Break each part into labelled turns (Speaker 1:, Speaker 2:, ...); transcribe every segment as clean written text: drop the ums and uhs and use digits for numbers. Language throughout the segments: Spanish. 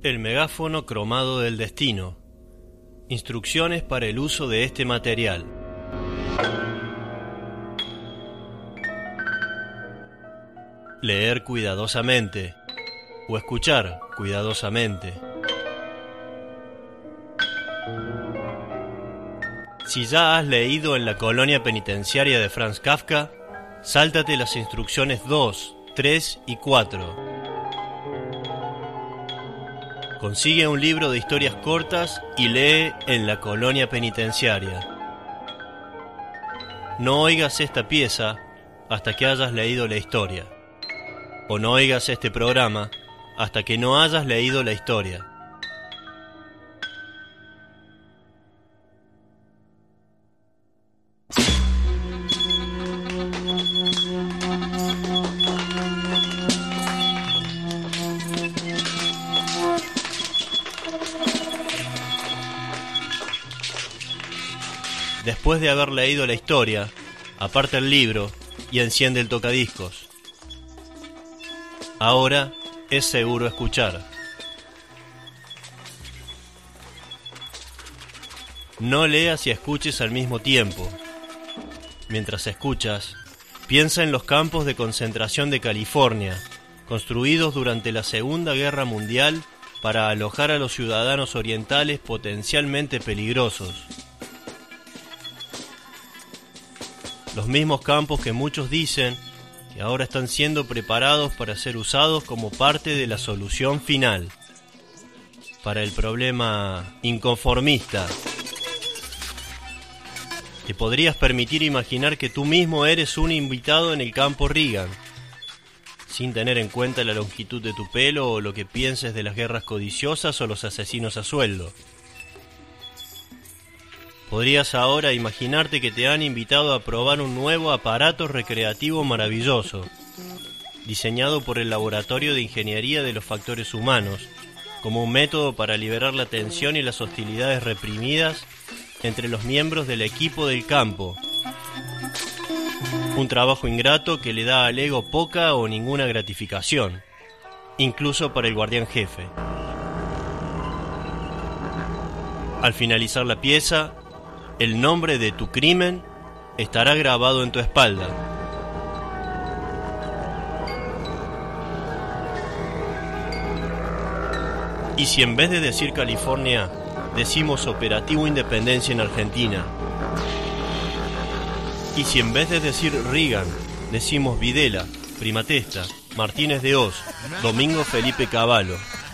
Speaker 1: El megáfono cromado del destino. Instrucciones para el uso de este material. Leer cuidadosamente o escuchar cuidadosamente. Si ya has leído En la colonia penitenciaria de Franz Kafka, sáltate las instrucciones 2, 3 y 4. Consigue un libro de historias cortas y lee En la colonia penitenciaria. No oigas esta pieza hasta que hayas leído la historia. O no oigas este programa hasta que no hayas leído la historia. Después de haber leído la historia, aparta el libro y enciende el tocadiscos. Ahora es seguro escuchar. No leas y escuches al mismo tiempo. Mientras escuchas, piensa en los campos de concentración de California, construidos durante la Segunda Guerra Mundial para alojar a los ciudadanos orientales potencialmente peligrosos. Los mismos campos que muchos dicen que ahora están siendo preparados para ser usados como parte de la solución final para el problema inconformista. Te podrías permitir imaginar que tú mismo eres un invitado en el campo Reagan, sin tener en cuenta la longitud de tu pelo o lo que pienses de las guerras codiciosas o los asesinos a sueldo. Podrías ahora imaginarte que te han invitado a probar un nuevo aparato recreativo maravilloso, diseñado por el Laboratorio de Ingeniería de los Factores Humanos, como un método para liberar la tensión y las hostilidades reprimidas entre los miembros del equipo del campo. Un trabajo ingrato que le da al ego poca o ninguna gratificación, incluso para el guardián jefe. Al finalizar la pieza, el nombre de tu crimen estará grabado en tu espalda. Y si en vez de decir California, decimos Operativo Independencia en Argentina. Y si en vez de decir Reagan, decimos Videla, Primatesta, Martínez de Hoz, Domingo Felipe Cavallo.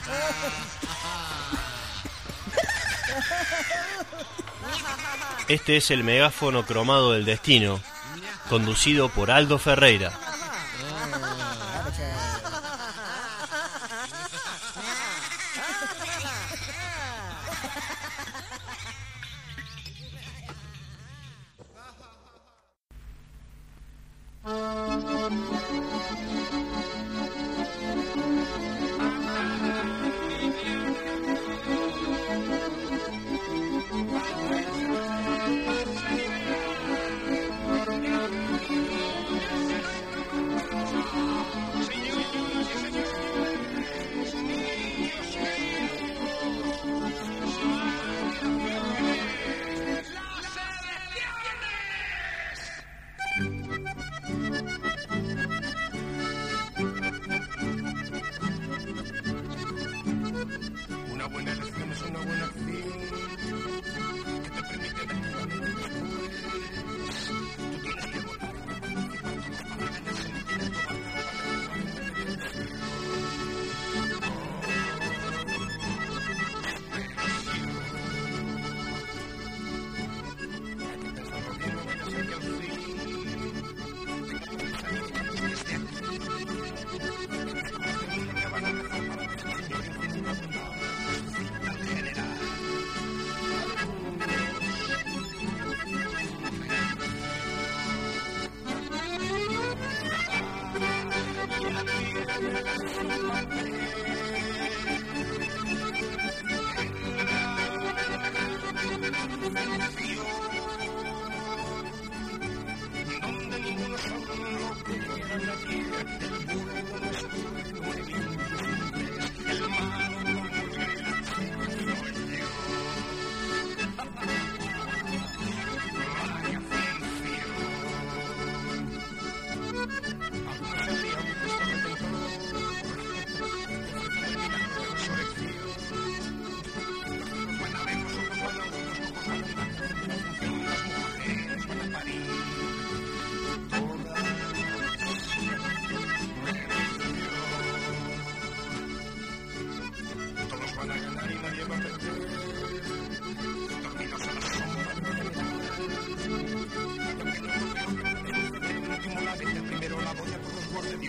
Speaker 1: Este es el megáfono cromado del destino, conducido por Aldo Ferreira.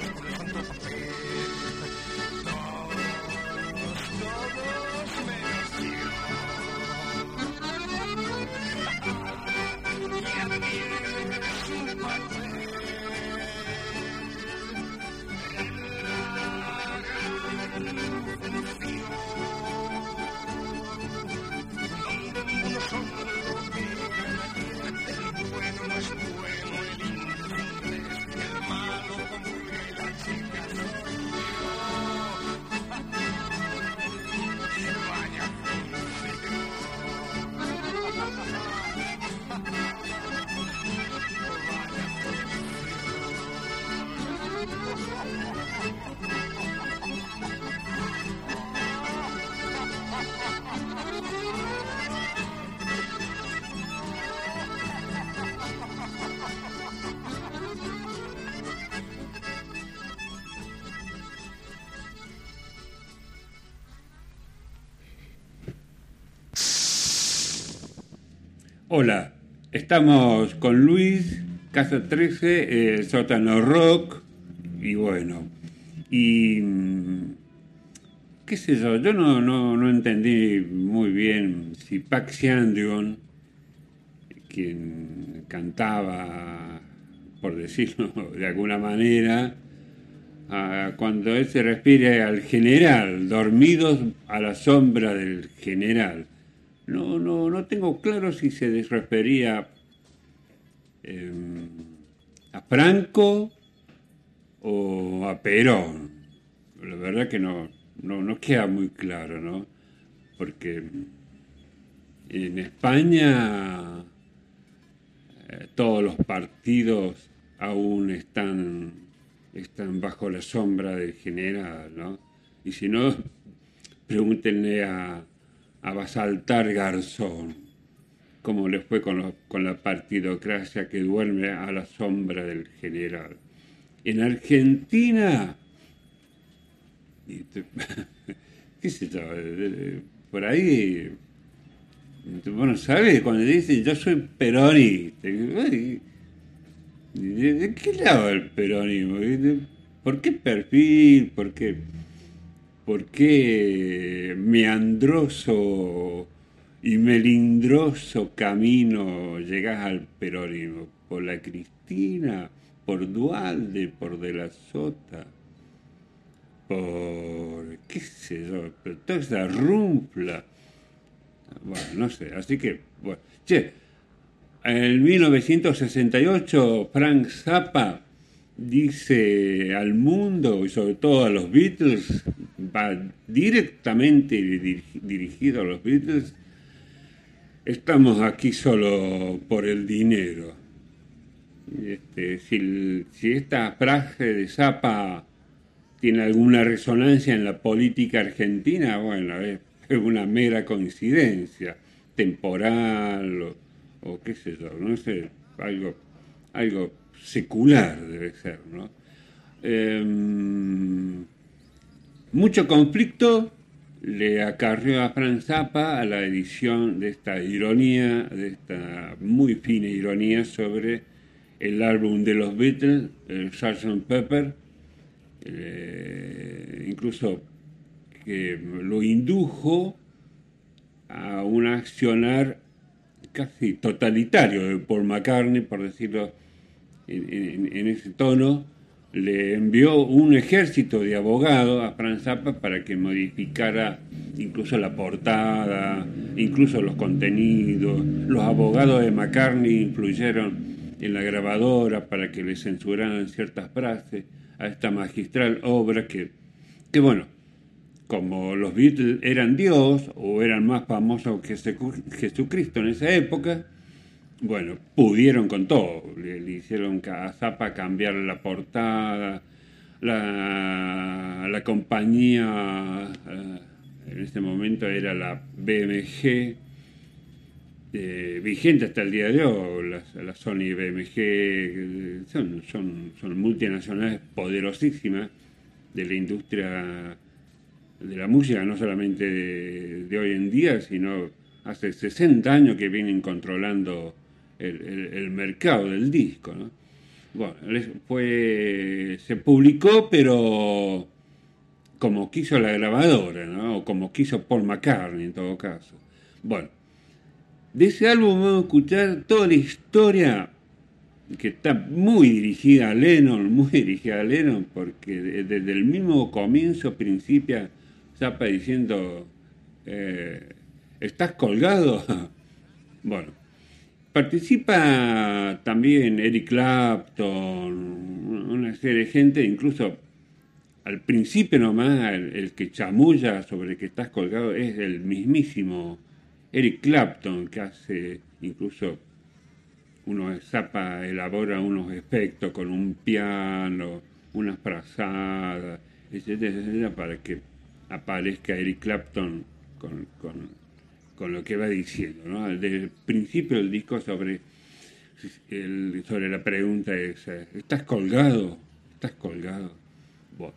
Speaker 2: Hola, estamos con Luis, Casa 13, Sótano Rock, y bueno, y qué sé yo no entendí muy bien si Pak Sean-yeon, quien cantaba, por decirlo de alguna manera, cuando él se refiere al general, dormidos a la sombra del general. No tengo claro si se refería a Franco o a Perón. La verdad que no queda muy claro, ¿no? Porque en España todos los partidos aún están bajo la sombra del general, ¿no? Y si no, pregúntenle a Basaltar Garzón cómo le fue con la partidocracia que duerme a la sombra del general. En Argentina, qué sé yo, por ahí, bueno, ¿sabes? Cuando dicen yo soy peronista, ¿de qué lado el peronismo? ¿Por qué perfil? ¿Por qué meandroso y melindroso camino llegás al peronismo? ¿Por la Cristina? ¿Por Duhalde? ¿Por De la Sota? ¿Por qué sé yo? Pero toda esa rumpla. Bueno, no sé, así que, bueno. Che, en 1968 Frank Zappa dice al mundo y sobre todo a los Beatles, va directamente dirigido a los Beatles: estamos aquí solo por el dinero. Si esta frase de Zappa tiene alguna resonancia en la política argentina, bueno, es una mera coincidencia temporal o qué sé yo, no sé, algo secular debe ser, ¿no? Mucho conflicto le acarreó a Frank Zappa a la edición de esta ironía, de esta muy fina ironía sobre el álbum de los Beatles, el Sgt. Pepper, incluso que lo indujo a un accionar casi totalitario de Paul McCartney, por decirlo en ese tono. Le envió un ejército de abogados a Frank Zappa para que modificara incluso la portada, incluso los contenidos. Los abogados de McCartney influyeron en la grabadora para que le censuraran ciertas frases a esta magistral obra que bueno, como los Beatles eran Dios o eran más famosos que Jesucristo en esa época, bueno, pudieron con todo. Le hicieron a Zappa cambiar la portada, la compañía, en ese momento era la BMG, vigente hasta el día de hoy. La Sony BMG son multinacionales poderosísimas de la industria de la música, no solamente de hoy en día, sino hace 60 años que vienen controlando el mercado del disco, ¿no? Bueno, se publicó, pero como quiso la grabadora, ¿no? O como quiso Paul McCartney en todo caso. Bueno, de ese álbum vamos a escuchar toda la historia que está muy dirigida a Lennon, porque desde el mismo comienzo, principio, Zappa diciendo, ¿estás colgado? Bueno, participa también Eric Clapton, una serie de gente, incluso al principio nomás el que chamulla sobre que estás colgado es el mismísimo Eric Clapton, que hace incluso Zappa elabora unos efectos con un piano, unas frazadas, etcétera, etcétera, para que aparezca Eric Clapton con lo que va diciendo, ¿no? Desde el principio del disco sobre la pregunta esa, ¿estás colgado? ¿Estás colgado? Bueno.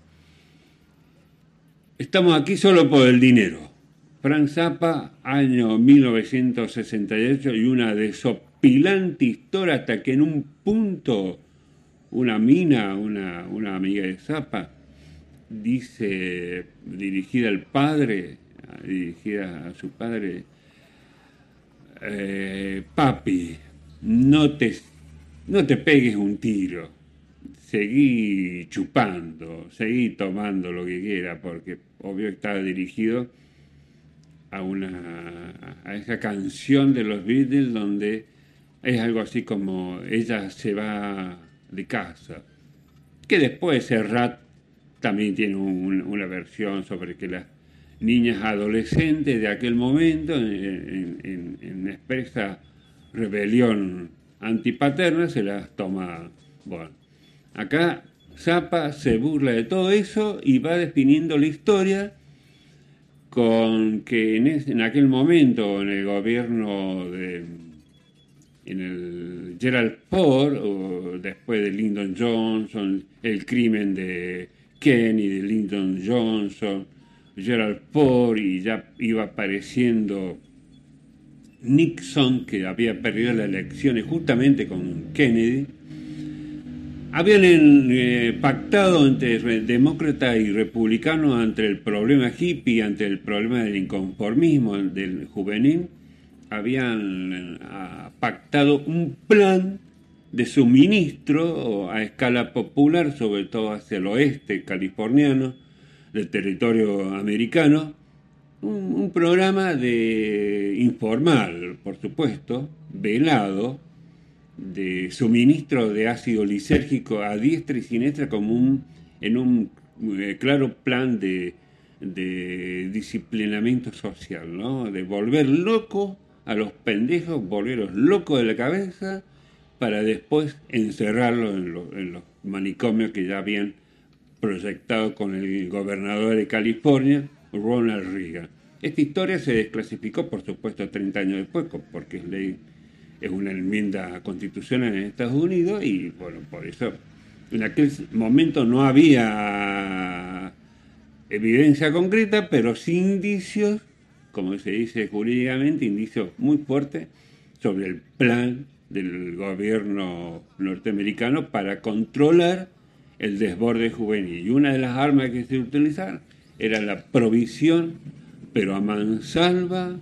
Speaker 2: Estamos aquí solo por el dinero. Frank Zappa, año 1968, y una desopilante historia hasta que en un punto una amiga de Zappa, dice, dirigida a su padre, papi, no te pegues un tiro, seguí chupando, seguí tomando lo que quiera, porque obvio estaba dirigido a esa canción de los Beatles donde es algo así como ella se va de casa, que después Serrat también tiene una versión sobre que las niñas adolescentes de aquel momento en expresa rebelión antipaterna se las toma. Bueno, acá Zappa se burla de todo eso y va definiendo la historia con que en aquel momento en el gobierno en el Gerald Ford, o después de Lyndon Johnson, el crimen de Kennedy, de Lyndon Johnson, Gerald Ford, y ya iba apareciendo Nixon, que había perdido las elecciones justamente con Kennedy. Habían pactado entre demócratas y republicanos ante el problema hippie, ante el problema del inconformismo del juvenil. Habían pactado un plan de suministro a escala popular, sobre todo hacia el oeste californiano, del territorio americano. Un programa informal, por supuesto, velado, de suministro de ácido lisérgico a diestra y siniestra, como en un claro plan de disciplinamiento social, ¿no? De volver locos a los pendejos, volverlos locos de la cabeza, para después encerrarlos en los manicomios que ya habían proyectado con el gobernador de California, Ronald Reagan. Esta historia se desclasificó, por supuesto, 30 años después, porque es una enmienda constitucional en Estados Unidos, y bueno, por eso en aquel momento no había evidencia concreta, pero sí indicios, como se dice jurídicamente, indicios muy fuertes sobre el plan del gobierno norteamericano para controlar el desborde juvenil. Y una de las armas que se utilizaban era la provisión, pero a mansalva,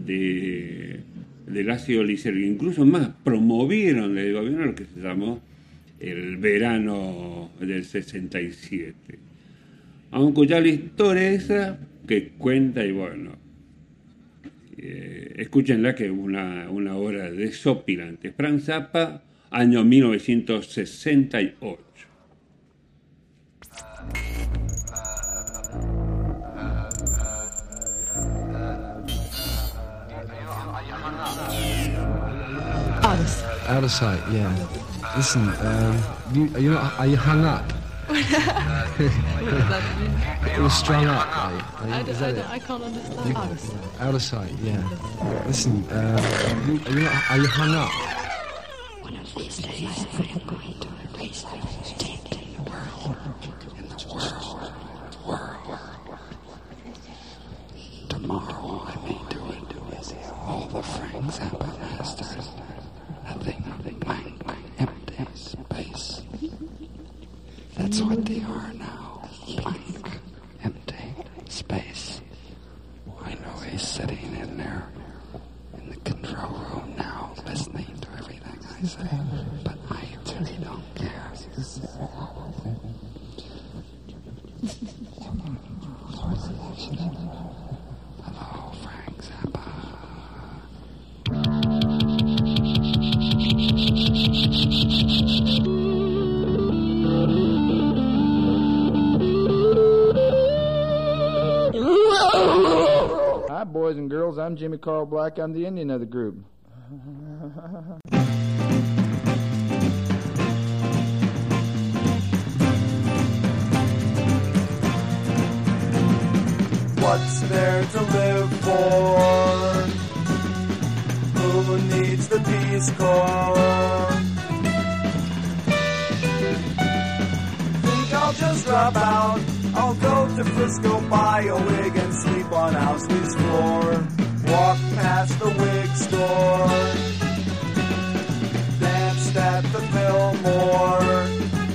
Speaker 2: del ácido lisérgico. Incluso más, promovieron del gobierno lo que se llamó el verano del 67. Vamos a escuchar la historia esa que cuenta, y bueno, escúchenla, que es una obra desopilante. Frank Zappa, año 1968.
Speaker 3: Out of sight, yeah. Listen, are you hung up? It was strung up, right?
Speaker 4: I can't understand.
Speaker 3: Out of sight, yeah. Listen, are you hung up?
Speaker 4: One of these days, I am going to replace everything in the world. Tomorrow I may do it with all the Frank Zappa masters. Nothing blank, empty space. That's what they are now. Blank, empty, space. I know he's sitting in there in the control room now, listening to everything I say, but I really don't care. Hello, Frank Zappa.
Speaker 5: Hi, boys and girls. I'm Jimmy Carl Black. I'm the Indian of the group.
Speaker 6: What's there to live for? Who needs the Peace Corps? Think I'll just drop out. I'll go to Frisco, buy a wig, and sleep on Owsley's floor. Walk past the wig store. Danced at the Fillmore.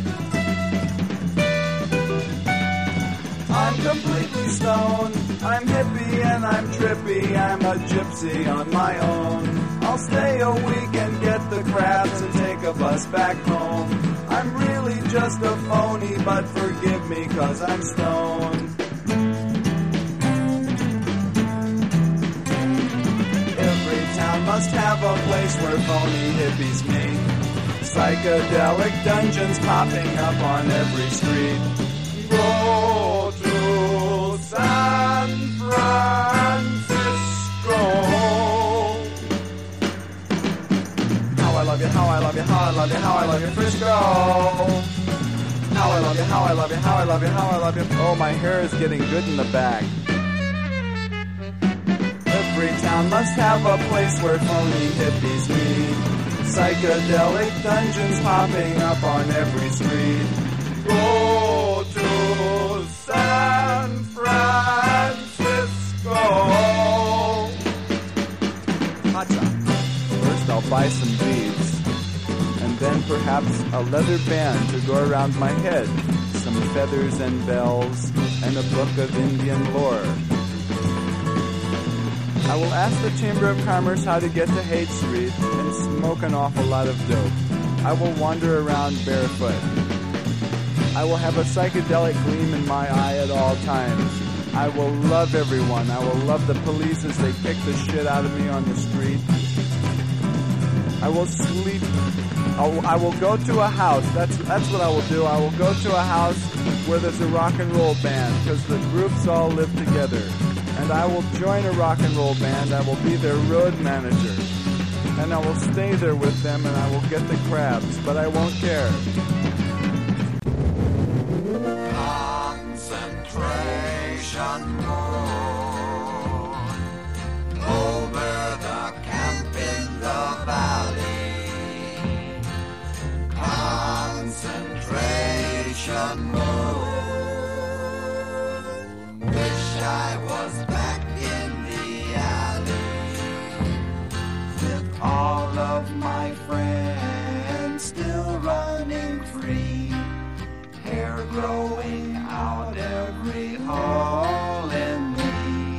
Speaker 6: I'm completely stoned. I'm hippie and I'm trippy. I'm a gypsy on my own. I'll stay a week and get the crabs and take a bus back home. I'm really just a phony, but forgive me 'cause I'm stoned. Every town must have a place where phony hippies meet. Psychedelic dungeons popping up on every street. Go to San Francisco. How I love you, how I love you, how I love you, how I love you, Frisco. How I love you, how I love you, how I love you, how I love you. Oh, my hair is getting good in the back. Every town must have a place where phony hippies meet. Psychedelic dungeons popping up on every street. Go to San Francisco. Hacha. First I'll buy some beads, and then perhaps a leather band to go around my head, some feathers and bells, and a book of Indian lore. I will ask the Chamber of Commerce how to get to Haight Street and smoke an awful lot of dope. I will wander around barefoot. I will have a psychedelic gleam in my eye at all times. I will love everyone. I will love the police as they kick the shit out of me on the street. I will sleep. I will go to a house. That's what I will do. I will go to a house where there's a rock and roll band because the groups all live together. And I will join a rock and roll band. I will be their road manager. And I will stay there with them and I will get the crabs, but I won't care.
Speaker 7: Concentration mode over the camp in the valley. Concentration mode. Wish I was back in the alley with all of my friends still running free. Hair growing out every hole in me.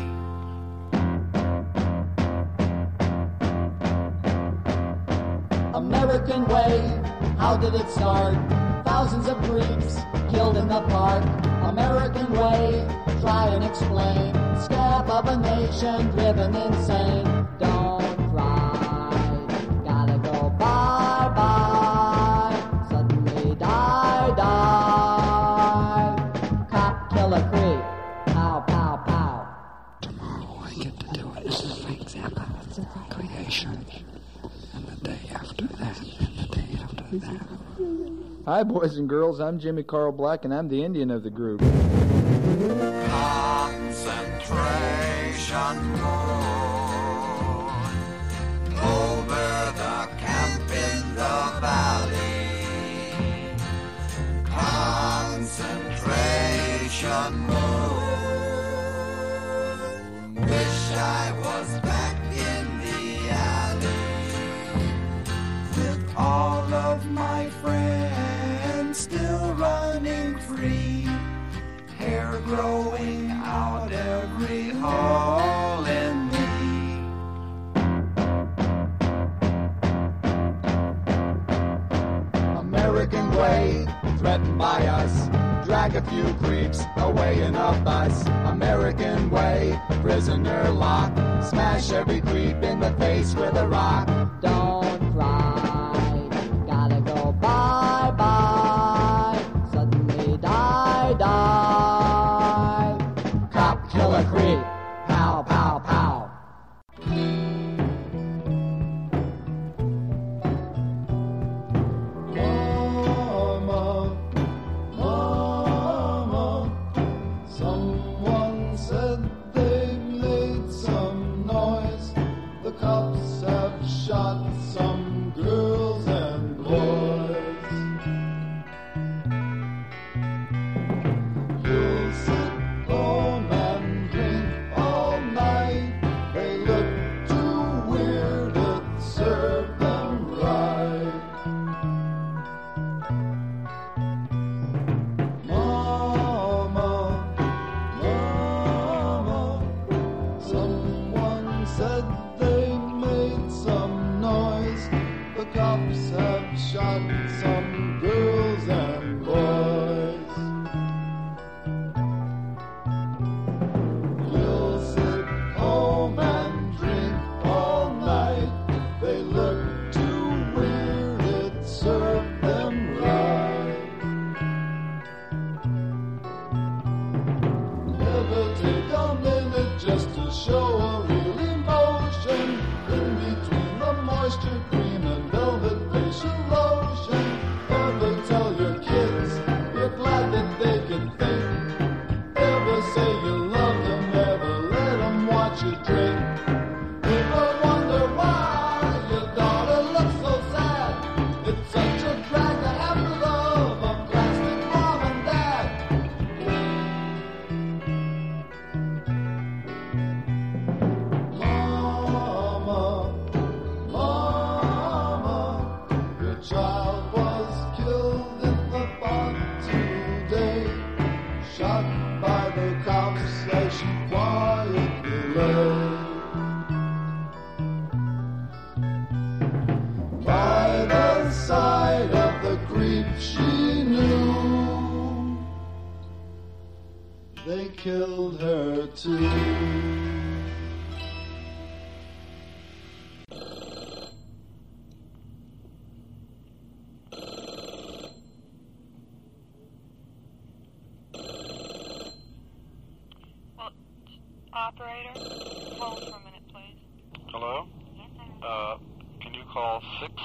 Speaker 8: American way, how did it start? Thousands of creeps killed in the park. American way, try and explain. Scab of a nation driven insane. Don't try, gotta go bye-bye. Suddenly die. Cop, killer, creep. Pow, pow, pow.
Speaker 4: Tomorrow I get to do it. This is Frank Zappa. Creation. And the day after that. And the day after that.
Speaker 5: Hi, boys and girls. I'm Jimmy Carl Black, and I'm the Indian of the group.
Speaker 7: Concentration mode over the camp in the valley. Concentration mode. Wish I was back in the alley with all of my friends still running
Speaker 9: American way, threatened by us. Drag a few creeps away in a bus. American way, prisoner lock. Smash every creep in the face with a rock.
Speaker 8: Don't cry, gotta go bye-bye. Suddenly die. Cop, kill a creep, pow, pow, pow.
Speaker 10: Mama, someone said they made some noise. The cops have shot some girls and boys. You'll sit home and drink all night. They look too weird, it served them right. Mama, someone said they made some noise. The cops have shot some girls and boys. You'll sit home and drink all night. They look too weird, it served them right. Never take a minute just to show a real emotion. In between the moisture cream and velvet facial lotion. Ever tell your kids you're glad that they can think. Ever say you love them, ever let them watch you drink. Ever wonder why your daughter looks so sad. It's such a drag to have to love a plastic mom and dad. Mama, your child was killed in the barn today. Shot by the cops as she quietly lay. By the side of the creep she knew, they killed her too.
Speaker 11: Operator, hold for a minute, please.
Speaker 12: Hello? Can you call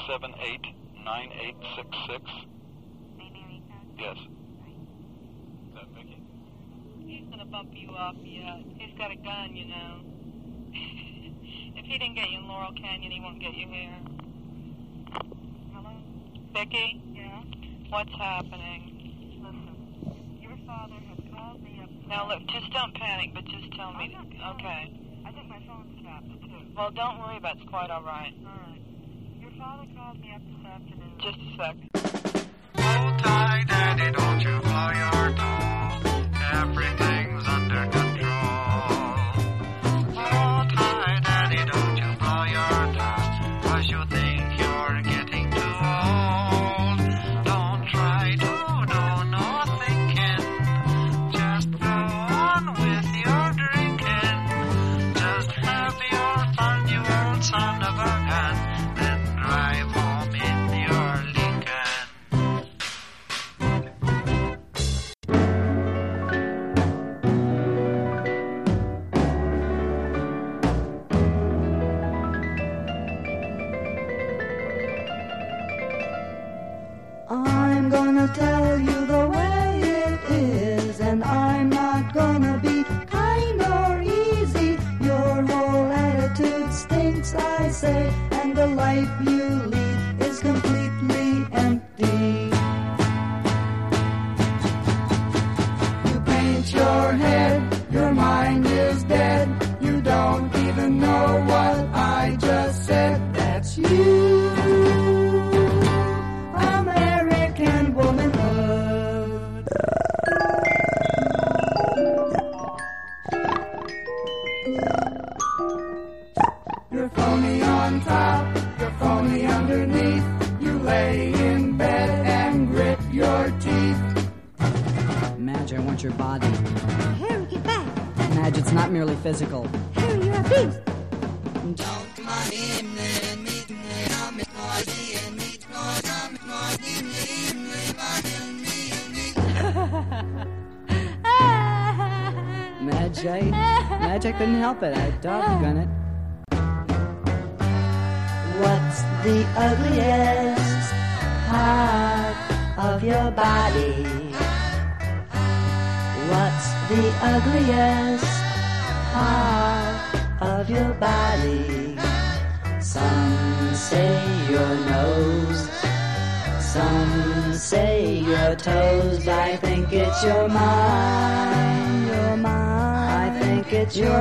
Speaker 12: 678-9866? Yes. Is that Vicky?
Speaker 11: He's gonna bump you up, yeah. He's got a gun, you know. If he didn't get you in Laurel Canyon, he won't get you here. Hello? Vicky? Yeah? What's happening? Listen, your father has called me up. Now look, just don't panic, but just tell me. Okay. I think my phone's tapped, too. Well, don't worry about it. It's quite all right. All right. Your father called me up this afternoon. Just a second.
Speaker 7: Hold tight, Daddy, don't you blow your top. Everything's under control. Hold tight, Daddy, don't you blow your top. 'Cause you think you're getting too old. Don't try to do no thinking. Just go on with your drinking. Just have your fun, you old son of a gun. Then drive home in your Lincoln.
Speaker 13: I'm gonna tell you the way it is, and I'm not gonna be kind or easy. Your whole attitude stinks, I say, and the life you lead is completely empty. You paint your head, your mind is dead. You don't even know what I just said. That's you, American womanhood.
Speaker 14: your body.
Speaker 13: Harry, get back.
Speaker 14: Madge, it's not merely physical.
Speaker 13: Harry, you're a beast.
Speaker 14: Madge, I couldn't help it. I doggone it.
Speaker 13: What's the ugliest part of your body? What's the ugliest part of your body? Some say your nose, some say your toes. I think it's your mind, your mind. I think it's your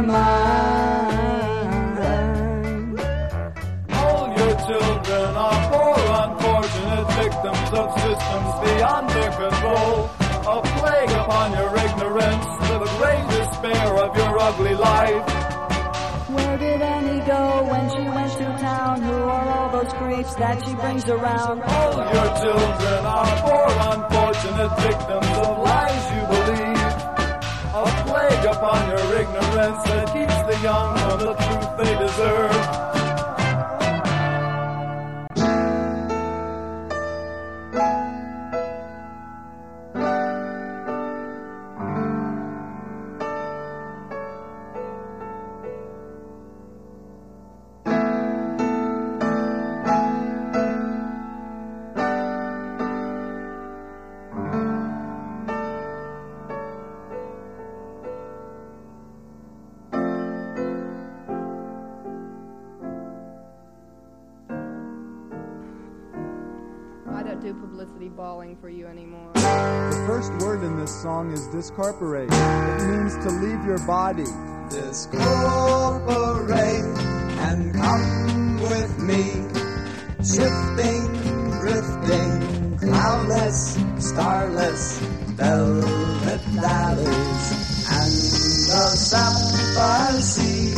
Speaker 13: mind.
Speaker 10: All your children are poor, unfortunate victims of systems beyond their control. A plague upon your ignorance, to the great despair of your ugly life.
Speaker 14: Where did Annie go when she went to town? Who are all those creeps that she brings around?
Speaker 10: All your children are poor, unfortunate victims of lies you believe. A plague upon your ignorance that keeps the young from the truth they deserve.
Speaker 15: I don't do publicity balling for you anymore.
Speaker 6: The first word in this song is discorporate. It means to leave your body.
Speaker 9: Discorporate and come with me. Shifting, drifting, cloudless, starless, velvet valleys, and the sapphire sea.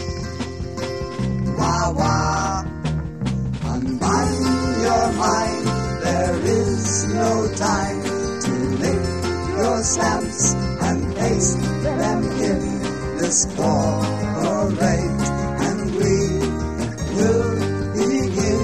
Speaker 9: Wah wah, unbind your mind. There is no time to lick your stamps and paste them in. Discorporate, and we will begin.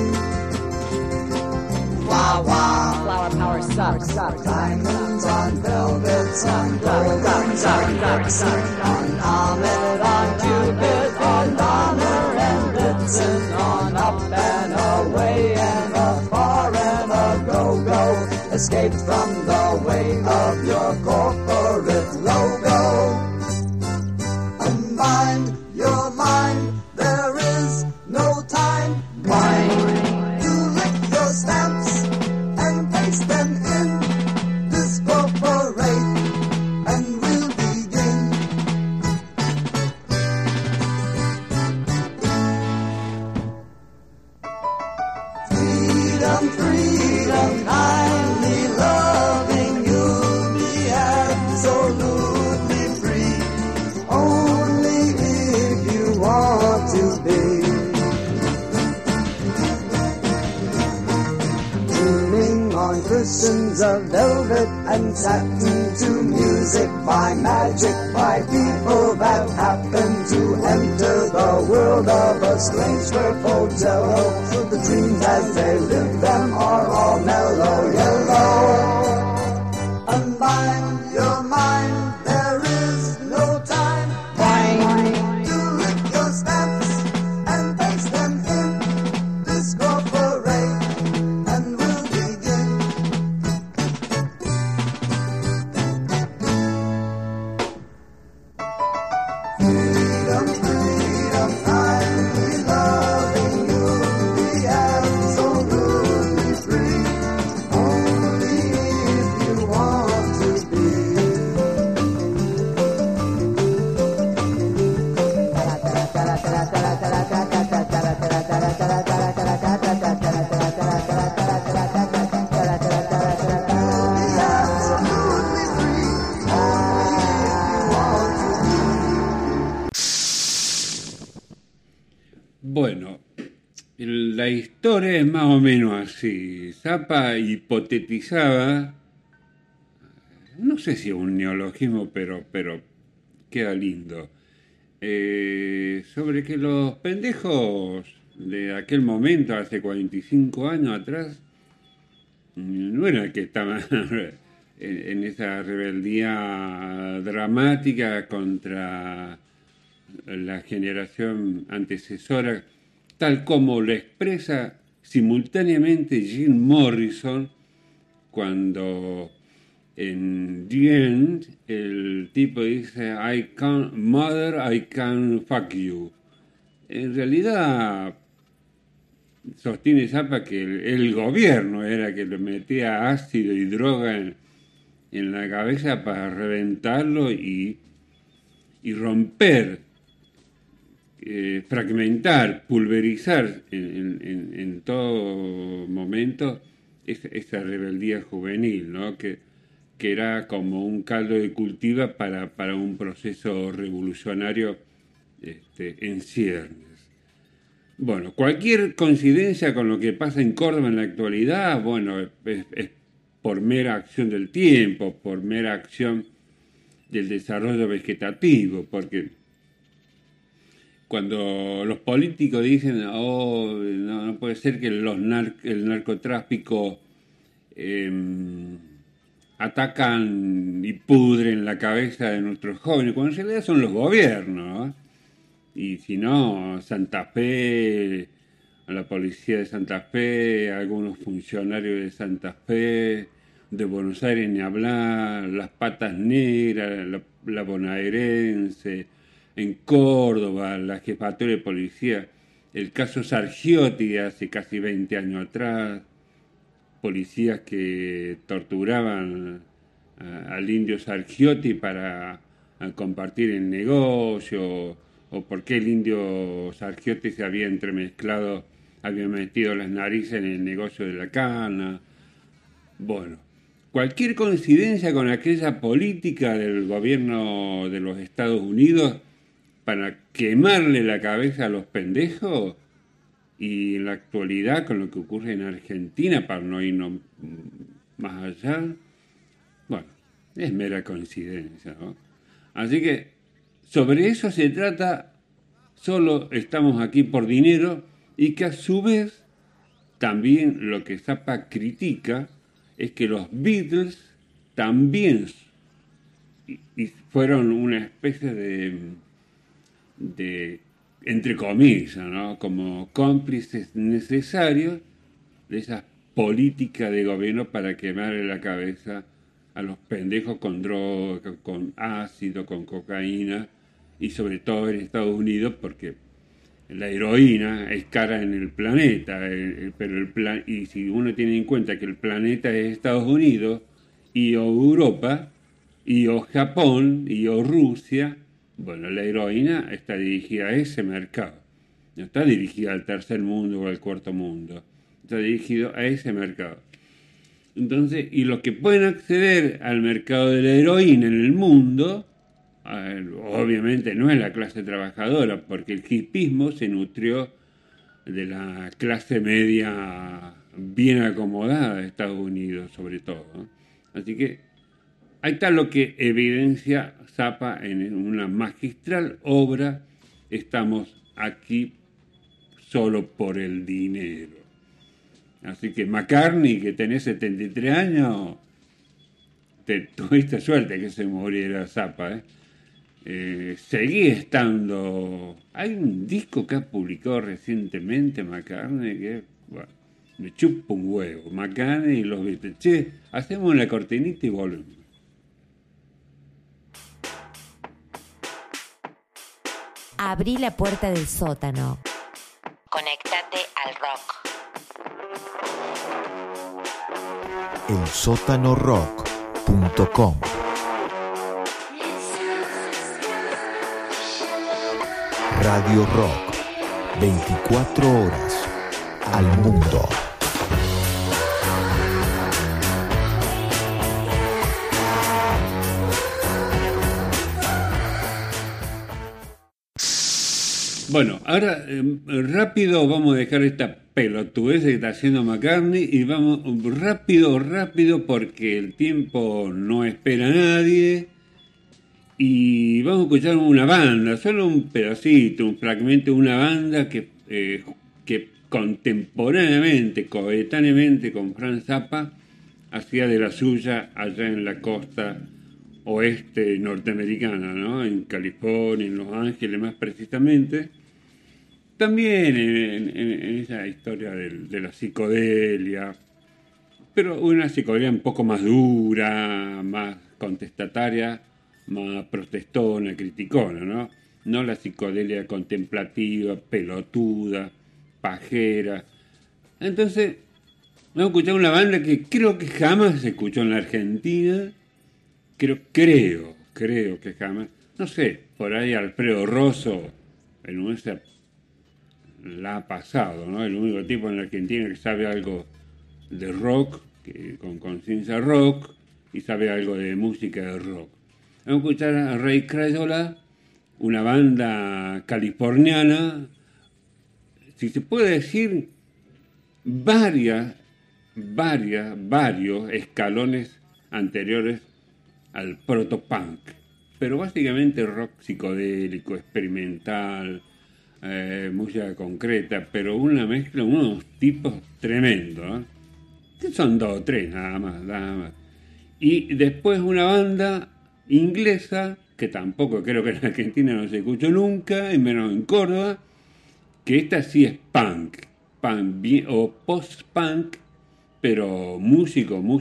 Speaker 9: Wah wah.
Speaker 14: Flower power sucks.
Speaker 9: Diamonds on velvets, on diamonds on ducks, on Ahmed, on Cupid, on Donner and Blitzen, on up and away and afar and a go-go. Escape from the way of your corporate logo. Unbind your mind, there is no time. Mind to lick your stamps and paste them in. Discorporate, and we'll begin. Freedom, freedom, kindly loving, you'll be absolutely free. Only if you want to be. Tuning on cushions of velvet and satin to music by magic by people that happen to enter the world of a strange purple jello. The dreams as they live them are all mellow yellow. Unbind your mind, there is no time. Mind to lick your stamps and paste them in. Discorporate, and we'll begin. Freedom, freedom, kindly loving, you'll be absolutely free. Only if you want to be.
Speaker 2: Bueno, la historia es más o menos así. Zappa hipotetizaba no sé si es un neologismo, pero queda lindo. Sobre que los pendejos de aquel momento, hace 45 años atrás, no eran que estaban en esa rebeldía dramática contra la generación antecesora, tal como lo expresa simultáneamente Jim Morrison cuando en The End el tipo dice Mother, I can fuck you. En realidad sostiene Zappa que el gobierno era que le metía ácido y droga en la cabeza para reventarlo y romper, fragmentar, pulverizar en todo momento esa rebeldía juvenil, ¿no? Que era como un caldo de cultivo para un proceso revolucionario en ciernes. Bueno, cualquier coincidencia con lo que pasa en Córdoba en la actualidad, bueno, es por mera acción del tiempo, por mera acción del desarrollo vegetativo, porque cuando los políticos dicen, no puede ser que el narcotráfico atacan y pudren la cabeza de nuestros jóvenes, cuando en realidad son los gobiernos, ¿no? Y si no, Santa Fe, a la policía de Santa Fe, algunos funcionarios de Santa Fe, de Buenos Aires ni hablar, las patas negras, la bonaerense, en Córdoba, la jefatura de policía, el caso Sargiotti hace casi 20 años atrás, policías que torturaban al indio Sargiotti para compartir el negocio, o por qué el indio Sargiotti se había había metido las narices en el negocio de la cana. Bueno, cualquier coincidencia con aquella política del gobierno de los Estados Unidos para quemarle la cabeza a los pendejos, y en la actualidad con lo que ocurre en Argentina, para no irnos más allá, bueno, es mera coincidencia, ¿no? Así que sobre eso se trata, solo estamos aquí por dinero, y que a su vez también lo que Zappa critica es que los Beatles también fueron una especie de entre comillas, ¿no? Como cómplices necesarios de esas políticas de gobierno para quemarle la cabeza a los pendejos con droga, con ácido, con cocaína, y sobre todo en Estados Unidos, porque la heroína es cara en el planeta, pero y si uno tiene en cuenta que el planeta es Estados Unidos, y o Europa, y o Japón, y o Rusia, bueno, la heroína está dirigida a ese mercado, no está dirigida al tercer mundo o al cuarto mundo, está dirigido a ese mercado. Entonces, y los que pueden acceder al mercado de la heroína en el mundo, obviamente no es la clase trabajadora, porque el hipismo se nutrió de la clase media bien acomodada de Estados Unidos, sobre todo, ¿no? Así que ahí está lo que evidencia Zappa en una magistral obra, Estamos aquí solo por el dinero. Así que McCartney, que tenés 73 años, tuviste suerte que se muriera Zappa, seguí estando. Hay un disco que ha publicado recientemente McCartney que, bueno, me chupa un huevo. McCartney y los Beatles. Che, hacemos una cortinita y volvemos.
Speaker 16: Abrí la puerta del sótano. Conéctate al rock.
Speaker 17: elsótanorock.com. Radio Rock, 24 horas al mundo.
Speaker 2: Bueno, ahora rápido vamos a dejar esta pelotudez que está haciendo McCartney y vamos rápido porque el tiempo no espera a nadie y vamos a escuchar una banda, solo un pedacito, un fragmento de una banda que contemporáneamente, coetáneamente con Frank Zappa hacía de la suya allá en la costa oeste norteamericana, ¿no? En California, en Los Ángeles más precisamente. También en esa historia de la psicodelia, pero una psicodelia un poco más dura, más contestataria, más protestona, criticona, ¿no? No la psicodelia contemplativa, pelotuda, pajera. Entonces, vamos a escuchar una banda que creo que jamás se escuchó en la Argentina. Creo que jamás. No sé, por ahí Alfredo Rosso en un la ha pasado, ¿no? El único tipo en la Argentina que sabe algo de rock, con conciencia rock, y sabe algo de música de rock. Vamos a escuchar a Ray Crayola, una banda californiana, si se puede decir, varios escalones anteriores al protopunk, pero básicamente rock psicodélico, experimental, música concreta, pero una mezcla, unos tipos tremendos, ¿eh? Que son 2 o 3 nada más. Y después una banda inglesa, que tampoco creo que en Argentina no se escuchó nunca, y menos en Córdoba, que esta sí es punk o post-punk, pero músico, ¿no?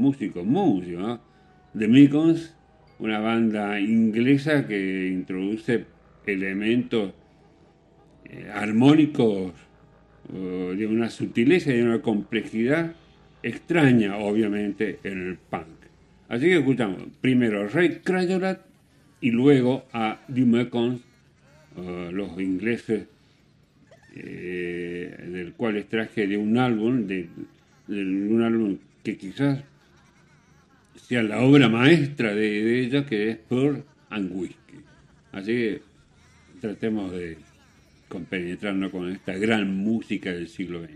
Speaker 2: The Mekons, una banda inglesa que introduce elementos armónicos de una sutileza y de una complejidad extraña, obviamente, en el punk. Así que escuchamos primero a Ray Crayola y luego a The Mekons, los ingleses, del cual extraje de un álbum, un álbum que quizás sea la obra maestra de ella, que es Pearl and Whiskey. Así que tratemos de compenetrarnos con esta gran música del siglo XX.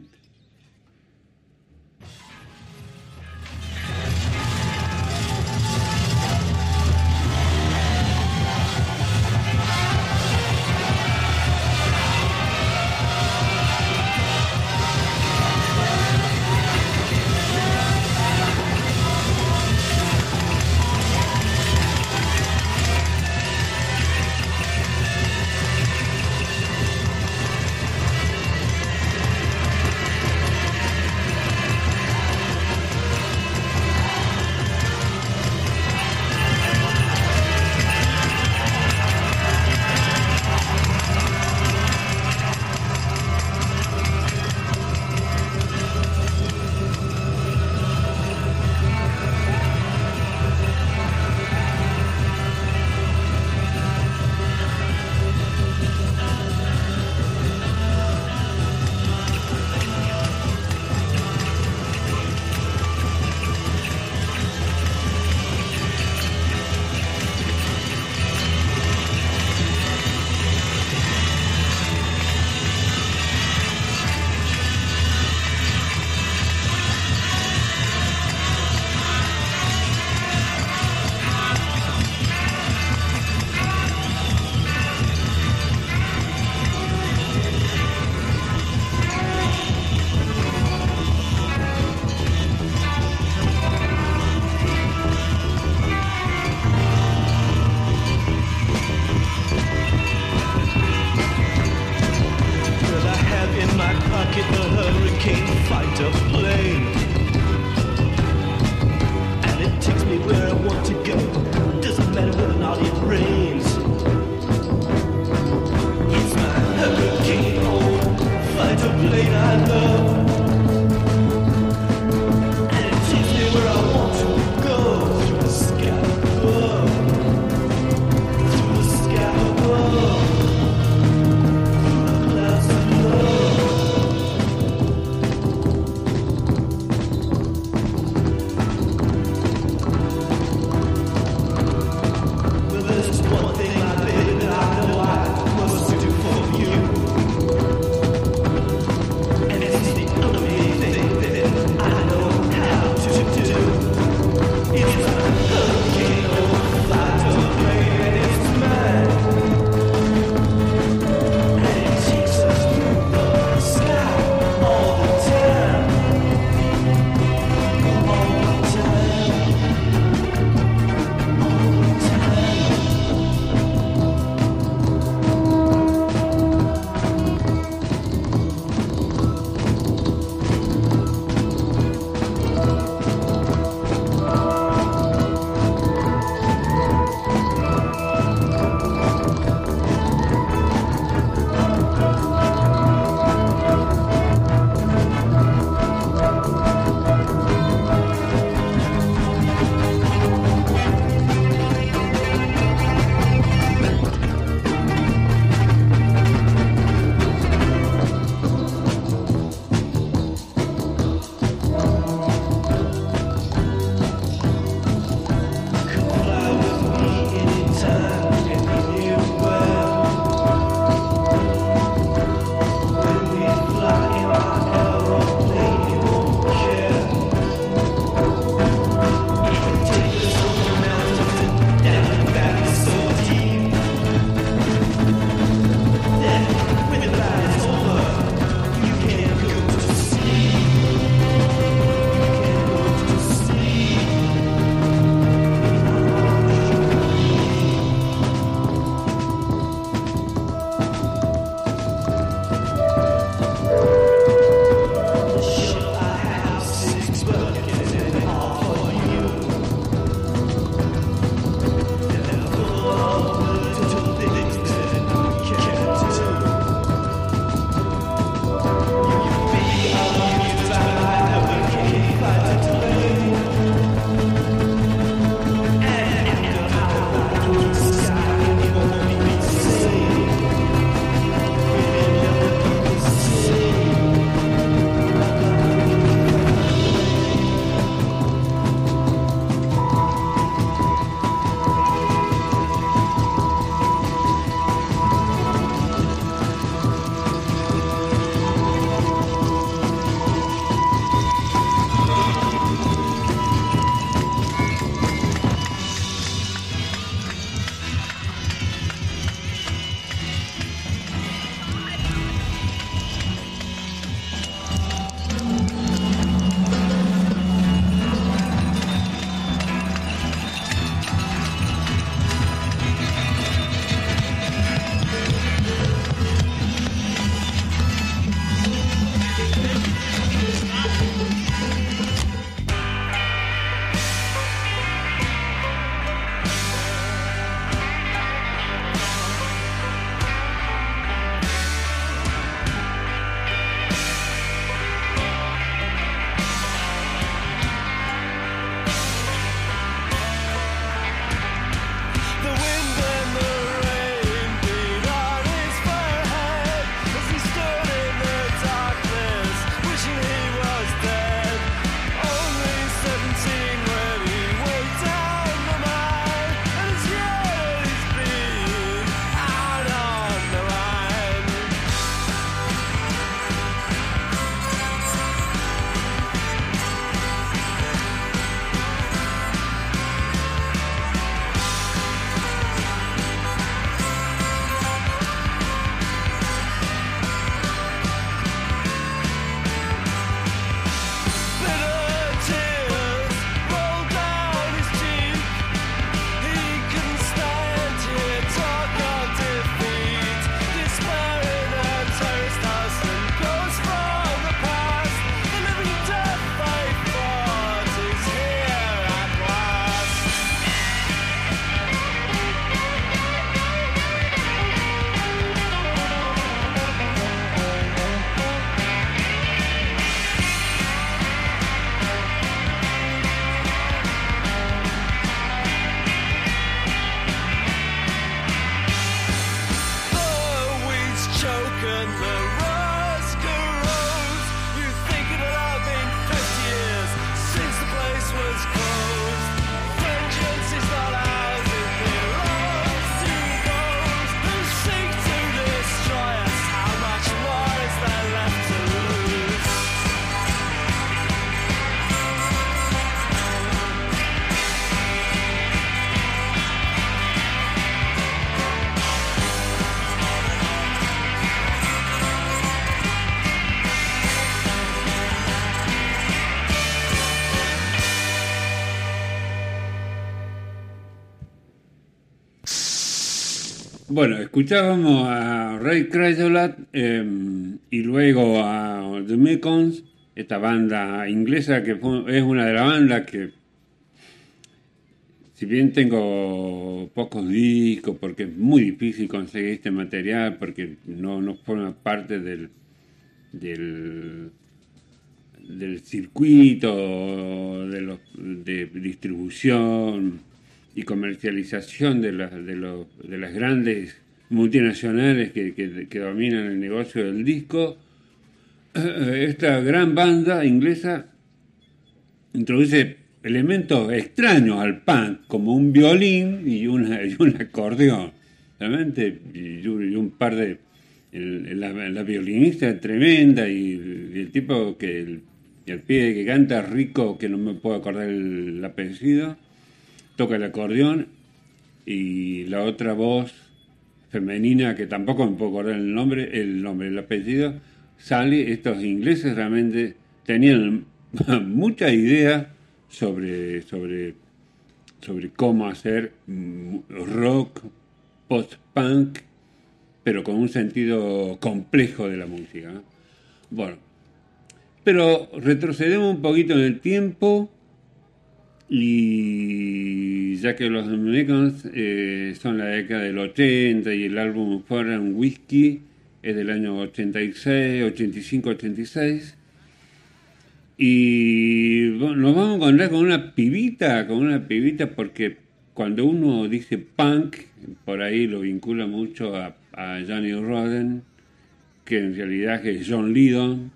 Speaker 2: Bueno, escuchábamos a Ray Crayolat y luego a The Mekons, esta banda inglesa que es una de las bandas que, si bien tengo pocos discos, porque es muy difícil conseguir este material, porque no forma parte del circuito de distribución y comercialización de las grandes multinacionales que dominan el negocio del disco, esta gran banda inglesa introduce elementos extraños al punk, como un violín y un acordeón, realmente, y un par de... La violinista es tremenda y el tipo el pibe que canta rico, que no me puedo acordar el apellido, toca el acordeón, y la otra voz femenina, que tampoco me puedo acordar el apellido, sale. Estos ingleses realmente tenían mucha idea sobre cómo hacer rock, post-punk, pero con un sentido complejo de la música, ¿no? Bueno, pero retrocedemos un poquito en el tiempo, y ya que los Mekons son la década del 80 y el álbum Foreign Whiskey es del año 86, 85, 86, y bueno, nos vamos a encontrar con una pibita porque cuando uno dice punk, por ahí lo vincula mucho a Johnny Rotten, que en realidad es John Lydon,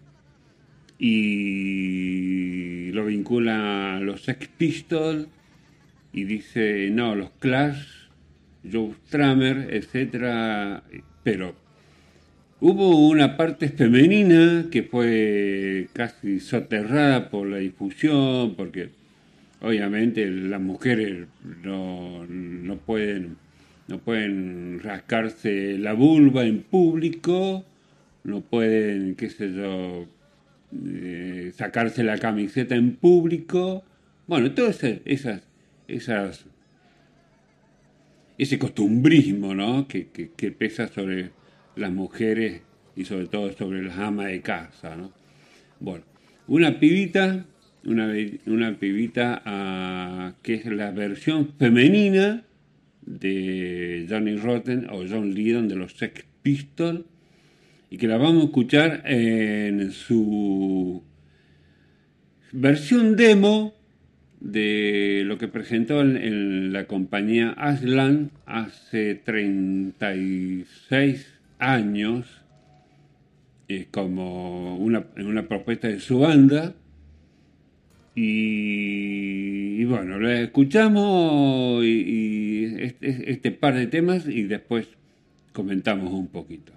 Speaker 2: y lo vincula a los Sex Pistols, y dice, no, los Clash, Joe Strummer, etcétera. Pero hubo una parte femenina que fue casi soterrada por la difusión, porque obviamente las mujeres no pueden rascarse la vulva en público, no pueden, qué sé yo, sacarse la camiseta en público. Bueno, todo ese costumbrismo, ¿no? que pesa sobre las mujeres y sobre todo sobre las amas de casa, ¿no? Bueno, una pibita que es la versión femenina de Johnny Rotten o John Lydon de los Sex Pistols, y que la vamos a escuchar en su versión demo de lo que presentó en la compañía Ashland hace 36 años, como una propuesta de su banda. Y bueno, lo escuchamos y este par de temas, y después comentamos un poquito.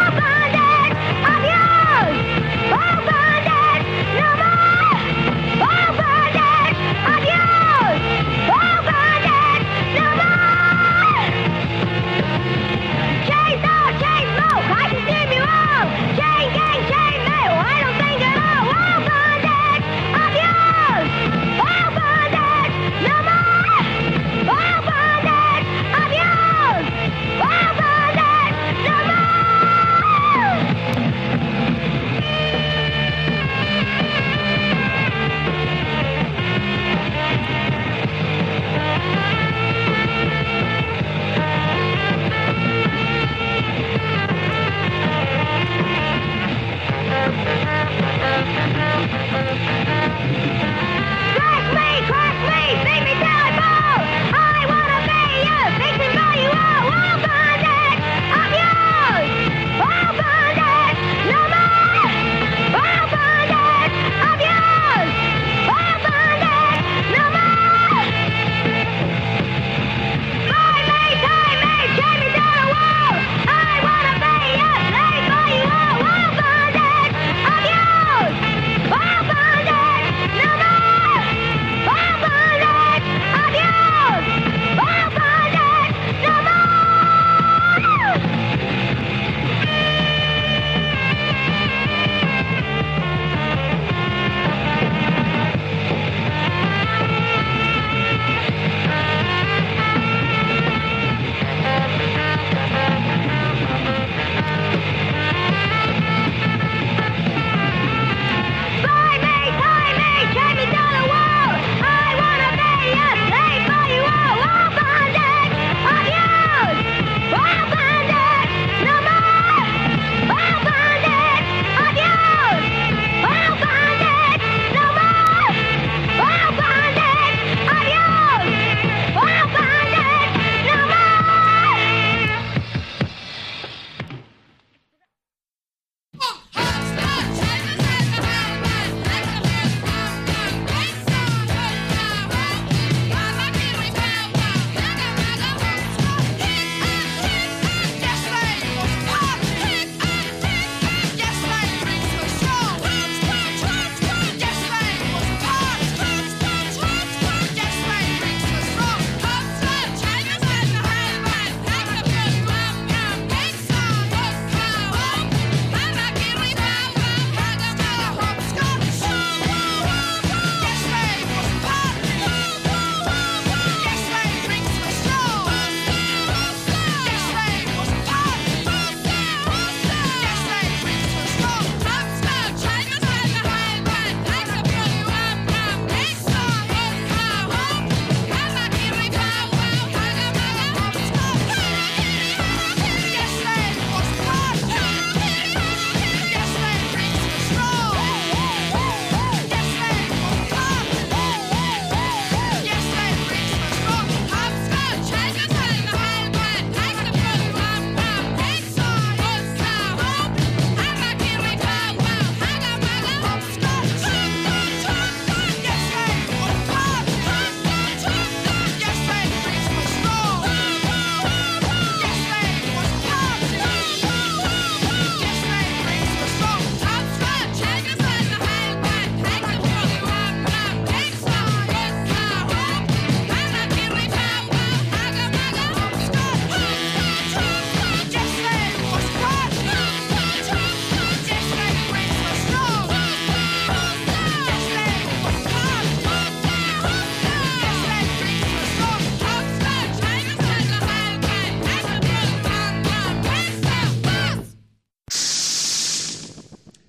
Speaker 18: Oh!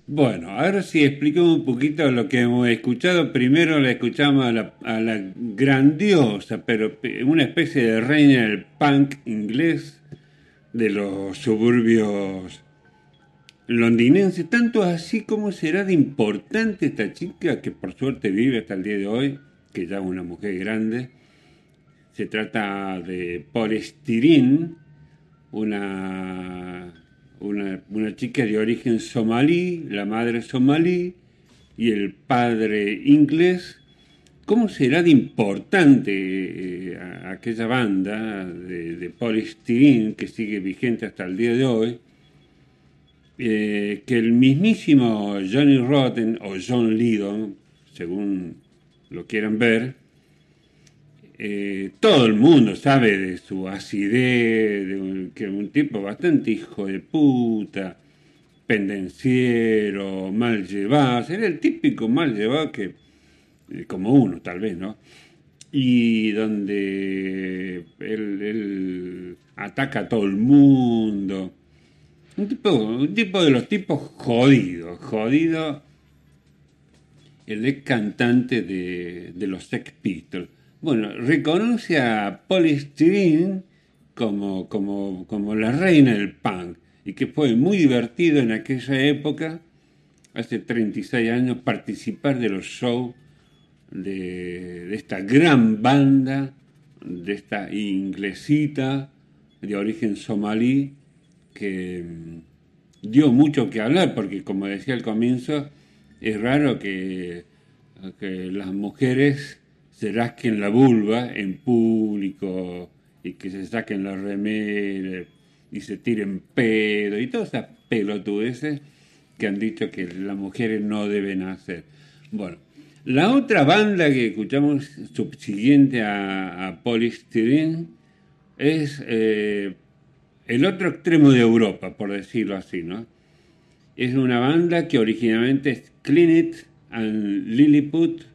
Speaker 2: Bueno, ahora sí expliquemos un poquito lo que hemos escuchado. Primero la escuchamos a la grandiosa, pero una especie de reina del punk inglés de los suburbios londinenses. Tanto así como será de importante esta chica, que por suerte vive hasta el día de hoy, que ya es una mujer grande. Se trata de Polystyrene, una chica de origen somalí, la madre somalí y el padre inglés. ¿Cómo será de importante aquella banda de Polystyrene que sigue vigente hasta el día de hoy? Que el mismísimo Johnny Rotten o John Lydon, según lo quieran ver, todo el mundo sabe de su acidez, que es un tipo bastante hijo de puta, pendenciero, mal llevado. Sería el típico mal llevado que, como uno tal vez, ¿no? Y donde él ataca a todo el mundo. Un tipo de los tipos jodido. El ex cantante de los Sex Pistols. Bueno, reconoce a Polystyrene como la reina del punk y que fue muy divertido en aquella época, hace 36 años, participar de los shows de esta gran banda, de esta inglesita de origen somalí que dio mucho que hablar, porque como decía al comienzo, es raro que las mujeres se rasquen la vulva en público y que se saquen la remera y se tiren pedo y todas esas pelotudeces que han dicho que las mujeres no deben hacer. Bueno, la otra banda que escuchamos subsiguiente a Polystyrene es el otro extremo de Europa, por decirlo así, ¿no? Es una banda que originalmente es Clean and Lilliput,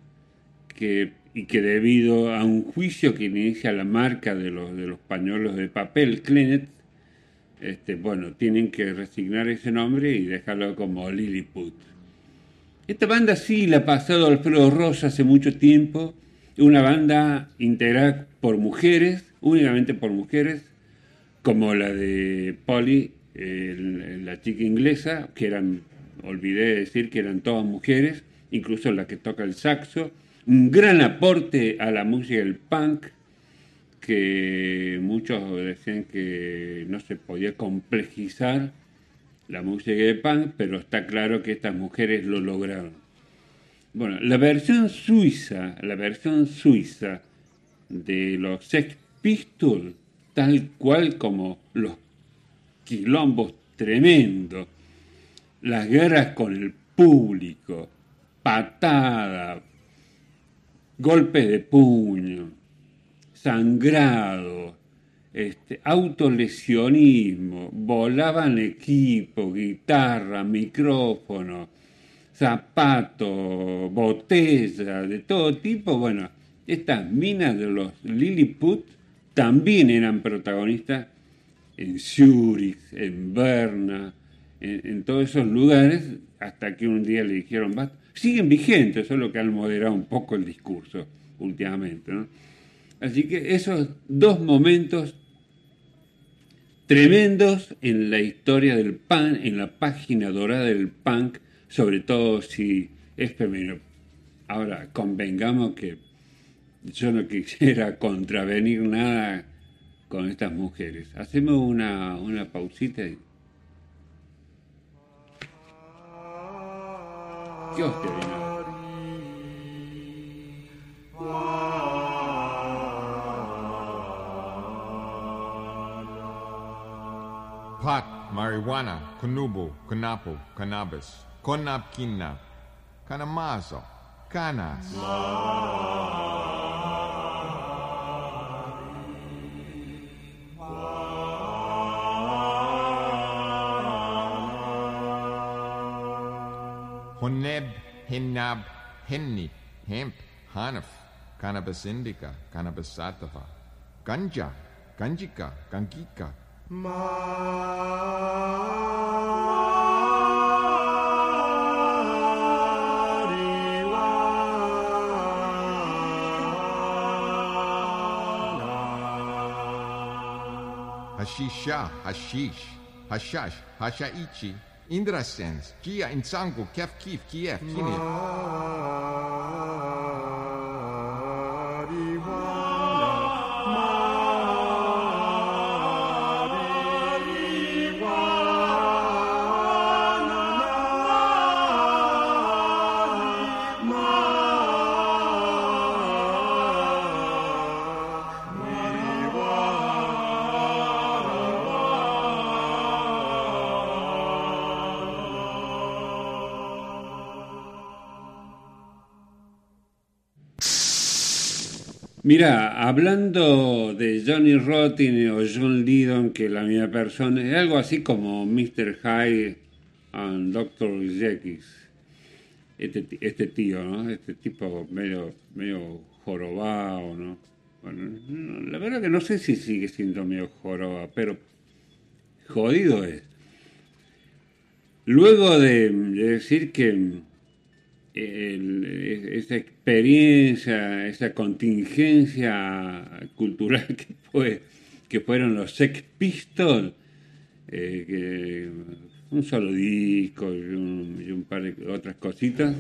Speaker 2: y que debido a un juicio que inicia la marca de los pañuelos de papel Kleenex, bueno, tienen que resignar ese nombre y dejarlo como Lilliput. Esta banda sí la ha pasado Alfredo Rosa hace mucho tiempo, una banda integrada por mujeres, únicamente por mujeres, como la de Polly, la chica inglesa, que olvidé decir que eran todas mujeres, incluso la que toca el saxo. Un gran aporte a la música del punk, que muchos decían que no se podía complejizar la música del punk, pero está claro que estas mujeres lo lograron. Bueno, la versión suiza de los Sex Pistols, tal cual como los quilombos tremendos, las guerras con el público, patadas, golpes de puño, sangrado, autolesionismo, volaban equipo, guitarra, micrófono, zapatos, botella, de todo tipo. Bueno, estas minas de los Lilliput también eran protagonistas en Zúrich, en Berna, en todos esos lugares, hasta que un día le dijeron basta. Siguen vigentes, solo que han moderado un poco el discurso últimamente, ¿no? Así que esos dos momentos tremendos en la historia del punk, en la página dorada del punk, sobre todo si es femenino. Ahora, convengamos que yo no quisiera contravenir nada con estas mujeres. Hacemos una pausita y... ¿Qué hostia viene?
Speaker 18: Pot, marijuana, kunubu, kunapu, cannabis, konapkinap, kanamazo, canas. Honeb, hinab, henni, hemp, hanaf, cannabis indica, cannabis sativa, ganja, ganjika, gangika. Hashisha, Hashish, Hashash, Hashaichi, Indrasens, Kia Insangu, Kef Kif, Kiev, Kinit.
Speaker 2: Mira, hablando de Johnny Rotten o John Lydon, que la misma persona, es algo así como Mr. Hyde and Dr. Jekyll. Este tío, ¿no? Este tipo medio jorobado, ¿no? Bueno, la verdad que no sé si sigue siendo medio jorobado, pero jodido es. Luego de decir que esa experiencia, esa contingencia cultural que fueron los Sex Pistols, que un solo disco y un par de otras cositas.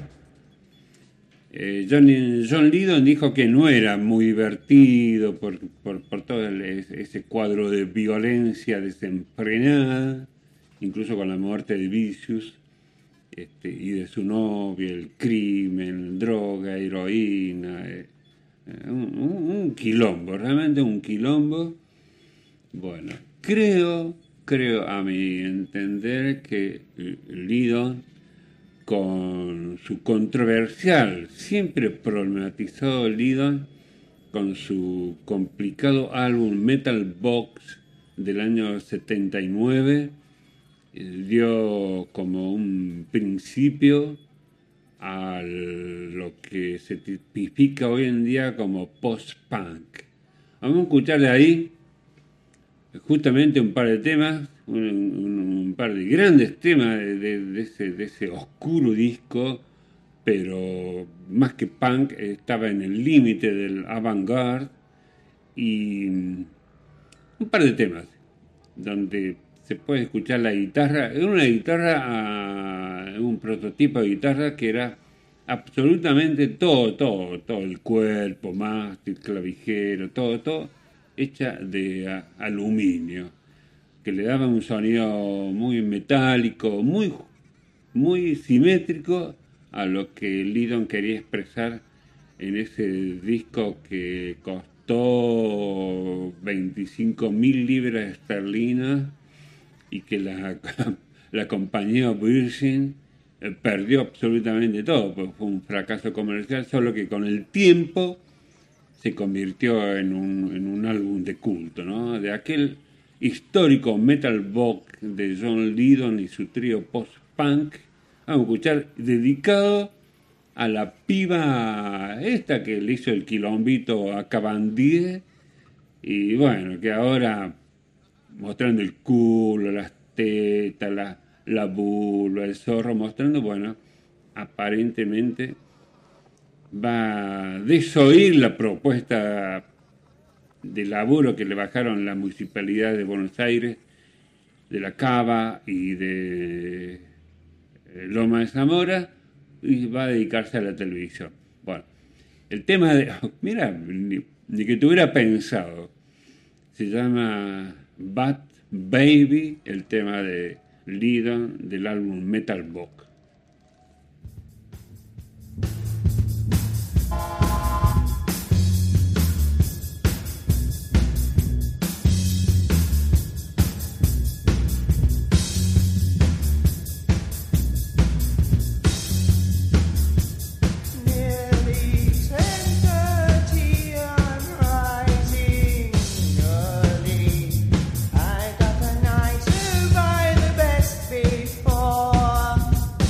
Speaker 2: John Lydon dijo que no era muy divertido por todo ese cuadro de violencia desenfrenada, incluso con la muerte de Vicious. Y de su novia, el crimen, droga, heroína, un quilombo, realmente un quilombo. Bueno, creo a mi entender que Lydon, con su controversial, siempre problematizado Lydon, con su complicado álbum Metal Box del año 79, dio como un principio a lo que se tipifica hoy en día como post-punk. Vamos a escuchar de ahí justamente un par de temas, un par de grandes temas de ese oscuro disco, pero más que punk estaba en el límite del avant-garde, y un par de temas donde se puede escuchar la guitarra. Era una guitarra, un prototipo de guitarra que era absolutamente todo el cuerpo, mástil, clavijero, todo hecha de aluminio, que le daba un sonido muy metálico, muy simétrico a lo que Lydon quería expresar en ese disco que costó 25.000 libras esterlinas y que la compañía Virgin perdió absolutamente todo, porque fue un fracaso comercial, solo que con el tiempo se convirtió en un álbum de culto, ¿no? De aquel histórico Metal Box de John Lydon y su trío post-punk. Vamos a escuchar, dedicado a la piba esta que le hizo el quilombito a Cabandier, y bueno, que ahora mostrando el culo, las tetas, la vulva, el zorro, mostrando, bueno, aparentemente va a desoír la propuesta de laburo que le bajaron la municipalidad de Buenos Aires, de la Cava y de Loma de Zamora, y va a dedicarse a la televisión. Bueno, el tema de... Mira, ni que tuviera pensado. Se llama Bad Baby, el tema de Lydon del álbum Metal Box.
Speaker 10: I got the night to buy the best before.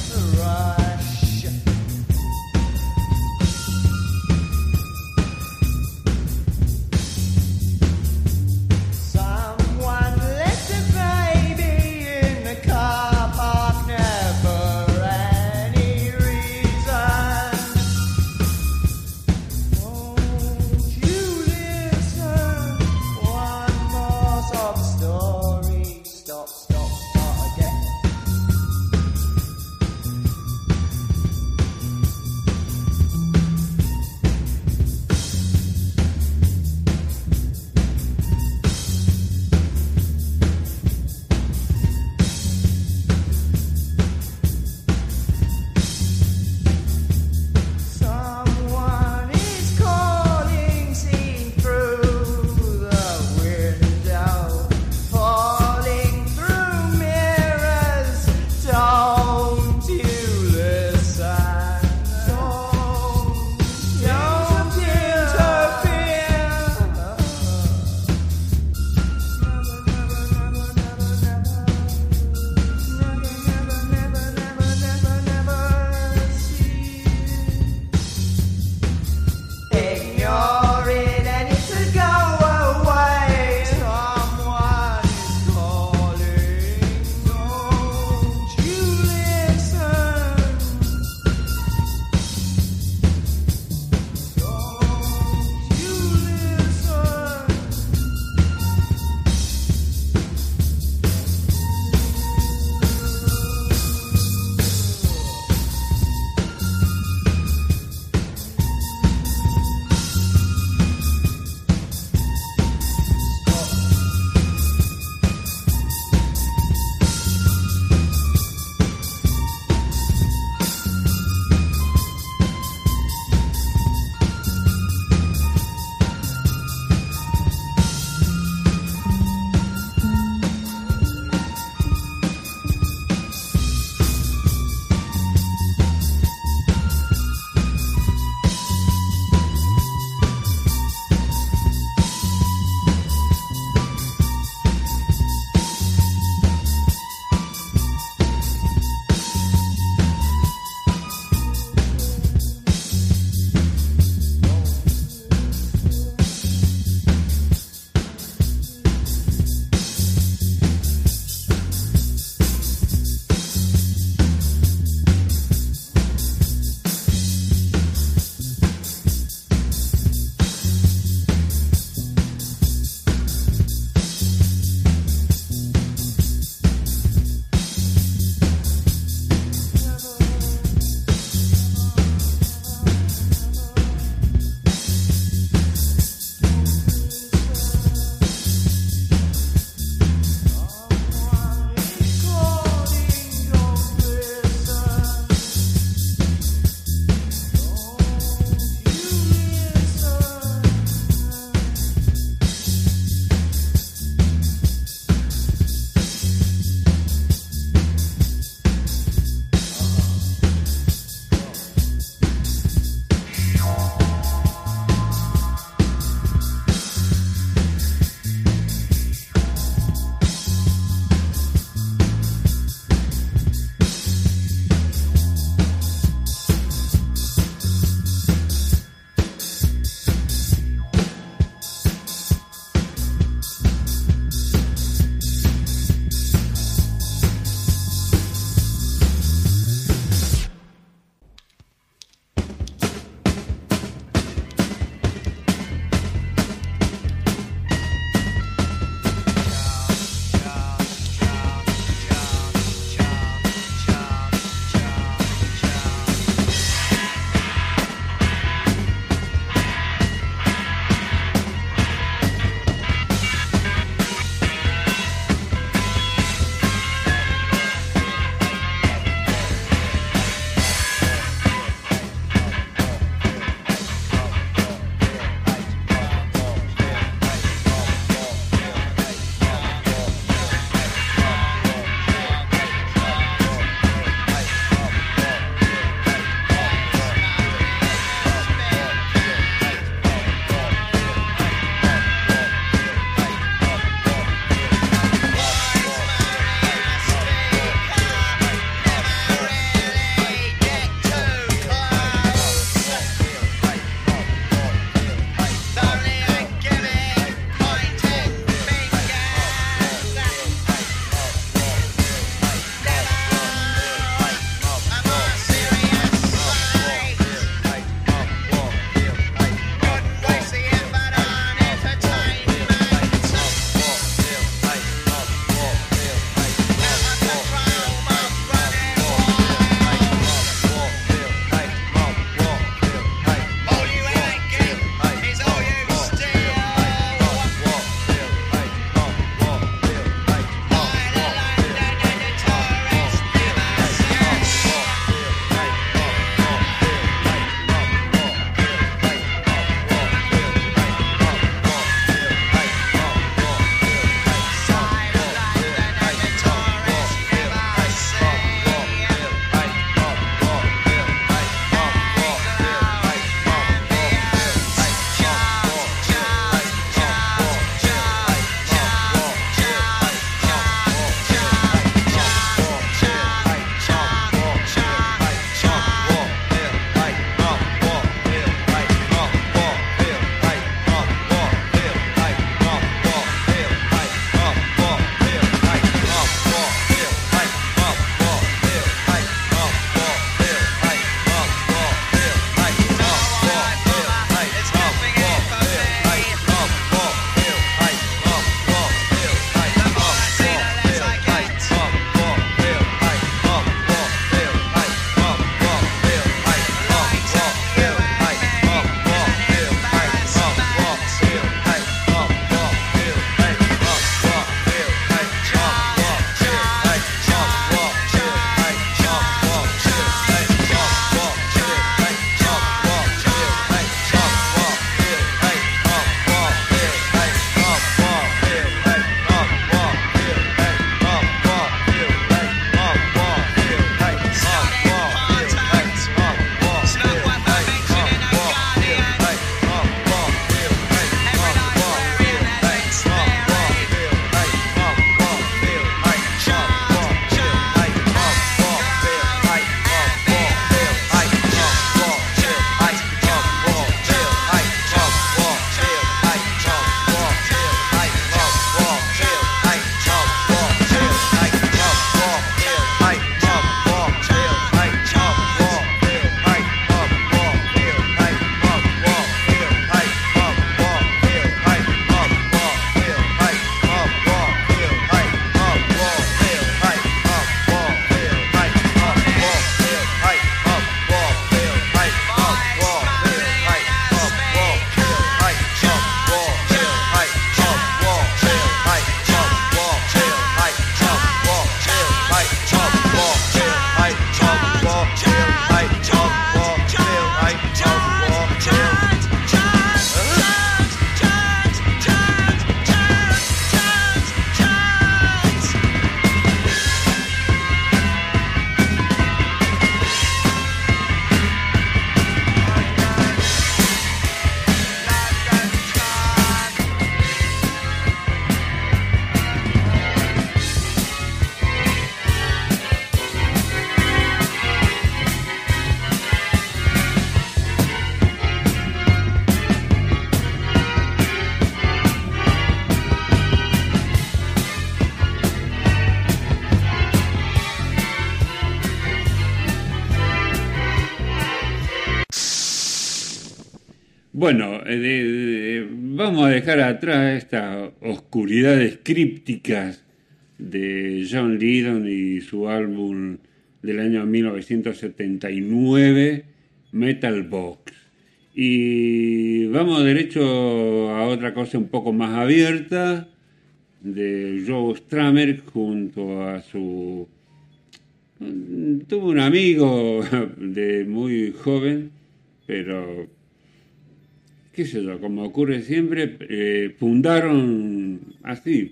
Speaker 2: Bueno, vamos a dejar atrás estas oscuridades crípticas de John Lydon y su álbum del año 1979, Metal Box. Y vamos derecho a otra cosa un poco más abierta, de Joe Strummer junto a su... Tuvo un amigo de muy joven, pero qué sé yo, como ocurre siempre, fundaron así,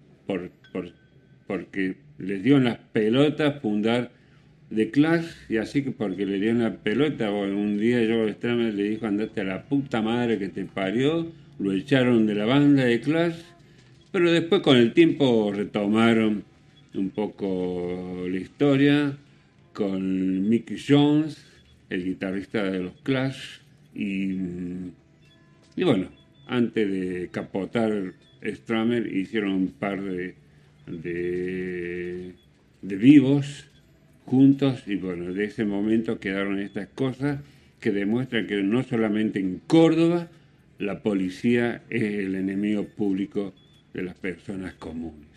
Speaker 2: porque les dio en las pelotas fundar The Clash, y así que porque le dio en la pelota, un día Joe Strummer le dijo: andate a la puta madre que te parió, lo echaron de la banda de Clash, pero después con el tiempo retomaron un poco la historia con Mick Jones, el guitarrista de los Clash, y bueno, antes de capotar Strummer hicieron un par de vivos juntos, y bueno, de ese momento quedaron estas cosas que demuestran que no solamente en Córdoba la policía es el enemigo público de las personas comunes.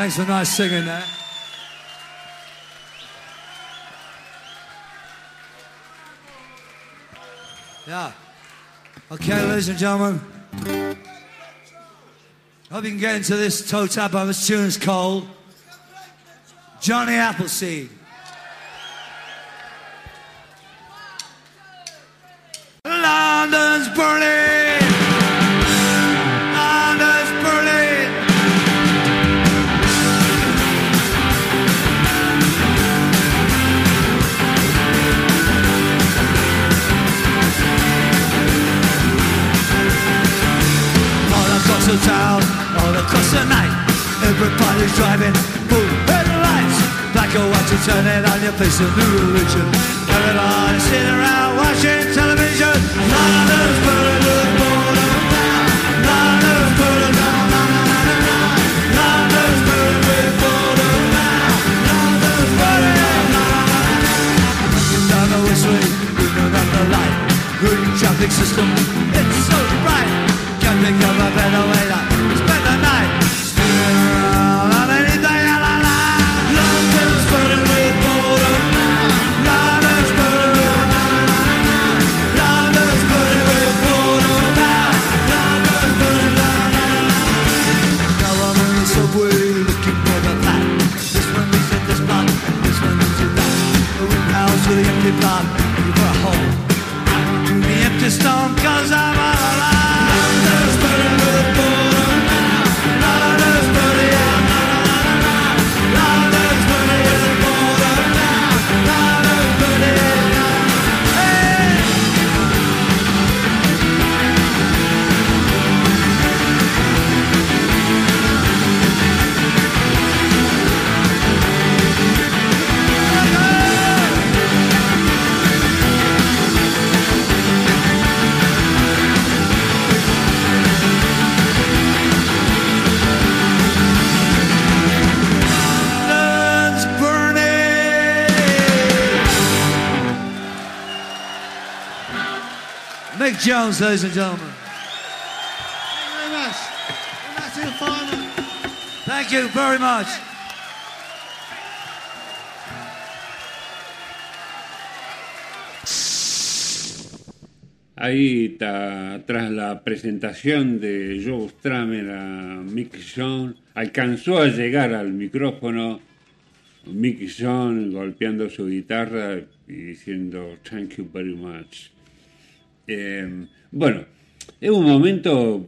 Speaker 19: Thanks for nice singing there. Yeah. Okay, ladies and gentlemen. Hope you can get into this toe tap of this tune. It's called Johnny Appleseed. London's burning. London's burning. All across the town, all across the night, everybody's driving full headlights. Black or white, you turn it on your face of new religion. Everybody's sitting around watching television. London's burning to the bottom now. London's burning down. London's burning to the bottom now. London's burning. Looking down the Westway, looking at the light. Green traffic system, it's so bright. Can't think of a better way to spend the night. Spinning around on anything, la la la. London's burning to the bottom now. London's burning to the London's burning to the bottom now. London's burning down. Now I'm in the subway looking for the flat. This one is in this block, this one is in that. The wind house with the empty block, looking for a hole. The empty stone, cause I'm all alive. London's burning to the bottom now. London's burning down. London's burning to the bottom now. London's burning down. Hey! London's burning. Mick Jones, ladies and gentlemen. Thank you very much. Good night to the fireman. Thank you very much.
Speaker 2: Ahí, tras la presentación de Joe Strummer a Mick Jones, alcanzó a llegar al micrófono Mick Jones golpeando su guitarra y diciendo "Thank you very much". Bueno, es un momento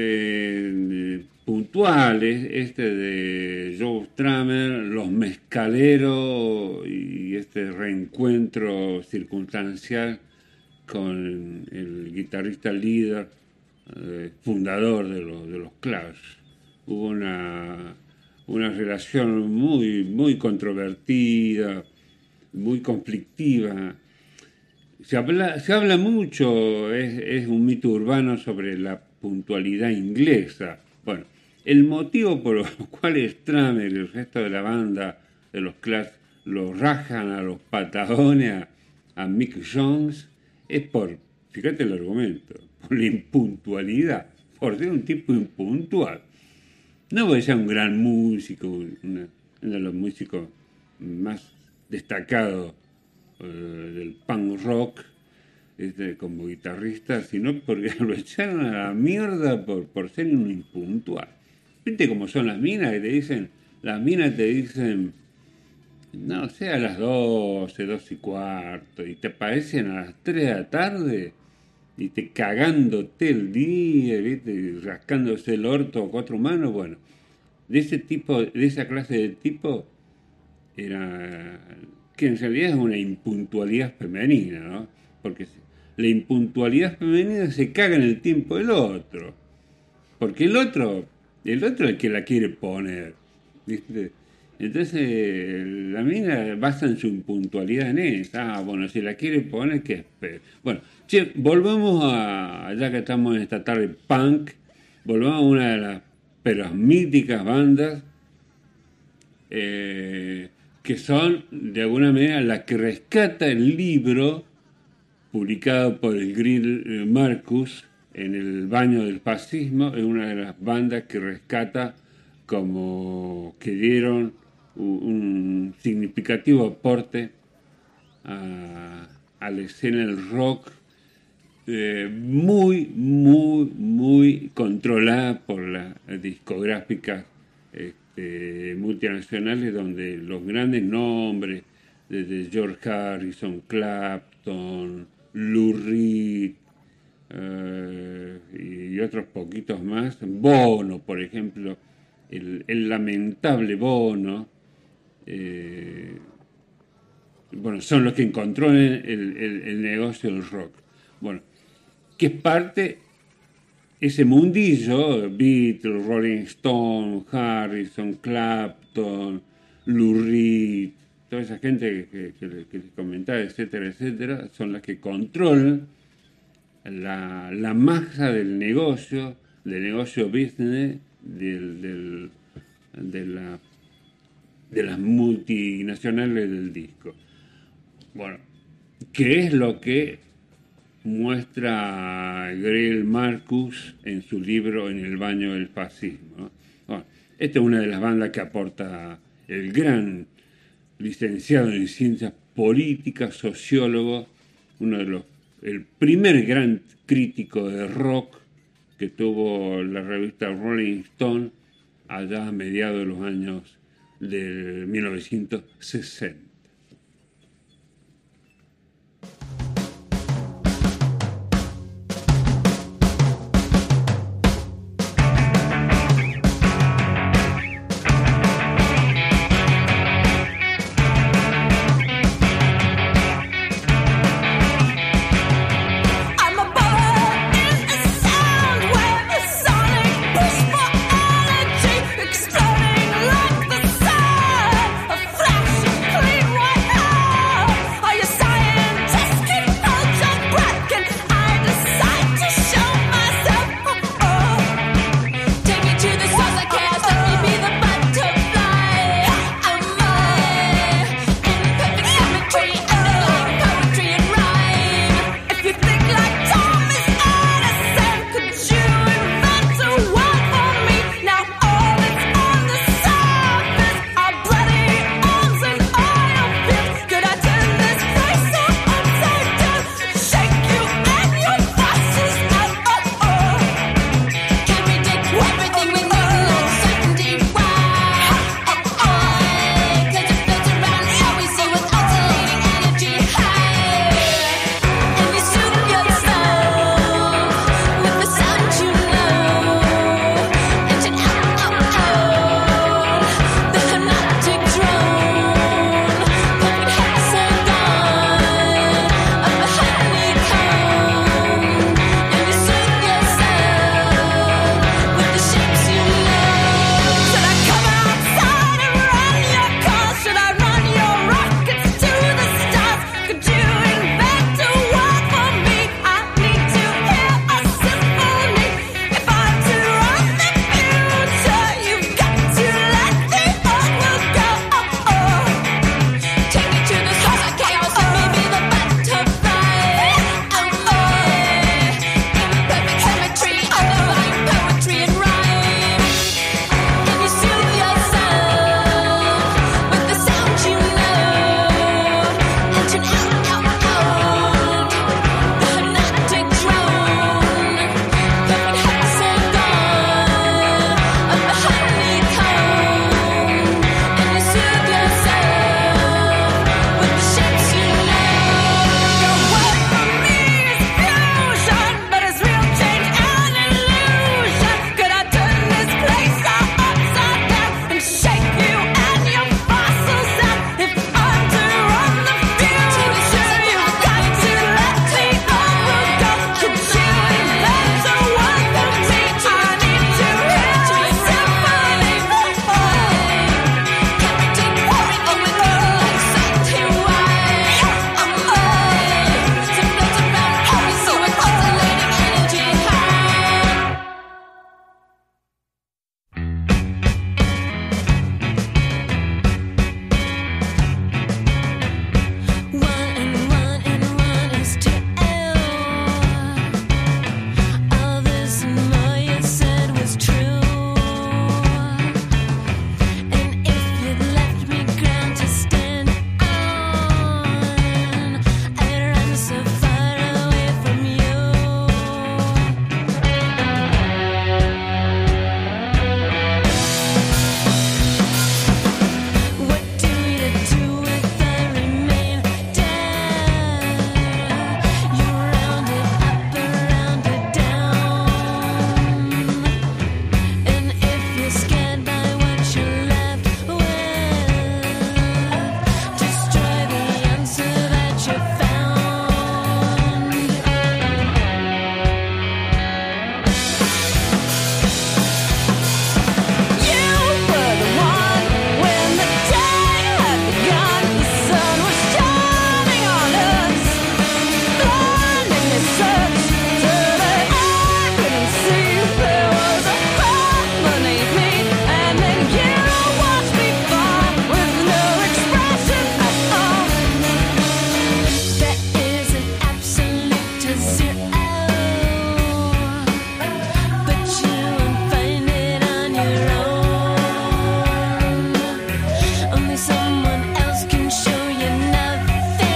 Speaker 2: puntual este de Joe Strummer, los mezcaleros y este reencuentro circunstancial con el guitarrista líder, fundador de los Clash. Hubo una relación muy controvertida, muy conflictiva. Se habla mucho, es un mito urbano sobre la puntualidad inglesa. Bueno, el motivo por el cual Strummer y el resto de la banda de los Clash lo rajan a los patadones a Mick Jones es fíjate el argumento, por la impuntualidad, por ser un tipo impuntual. No porque sea un gran músico, uno de los músicos más destacados del punk rock como guitarrista, sino porque lo echaron a la mierda por ser un impuntual. ¿Viste cómo son las minas que te dicen? Las minas te dicen, no sé, a las 12:15, y te aparecen a las 3 de la tarde y te cagándote el día, ¿viste? Y rascándose el orto a 4 manos. Bueno, de esa clase de tipo era, que en realidad es una impuntualidad femenina, ¿no? Porque la impuntualidad femenina se caga en el tiempo del otro, porque el otro es el que la quiere poner, ¿viste? Entonces la mina basa en su impuntualidad en esa. Bueno, si la quiere poner, que espere. Bueno, volvemos ya que estamos en esta tarde punk, volvemos a una de las míticas bandas que son de alguna manera la que rescata el libro publicado por el Grill Marcus en el baño del fascismo. Es una de las bandas que rescata como que dieron un significativo aporte a la escena del rock, muy controlada por las discográficas multinacionales, donde los grandes nombres desde George Harrison, Clapton, Lou Reed y otros poquitos más, Bono, por ejemplo, el lamentable Bono, son los que controlan el negocio del rock. Bueno, que es parte, ese mundillo, Beatles, Rolling Stone, Harrison, Clapton, Lou Reed, toda esa gente que les comentaba, etcétera, etcétera, son las que controlan la masa del negocio business de las multinacionales del disco. Bueno, ¿qué es lo que muestra Greil Marcus en su libro En el baño del fascismo? Bueno, esta es una de las bandas que aporta el gran licenciado en ciencias políticas, sociólogo, el primer gran crítico de rock que tuvo la revista Rolling Stone allá a mediados de los años de 1960.
Speaker 19: Exploding like the sun, a flash of clean Only someone else can show you nothing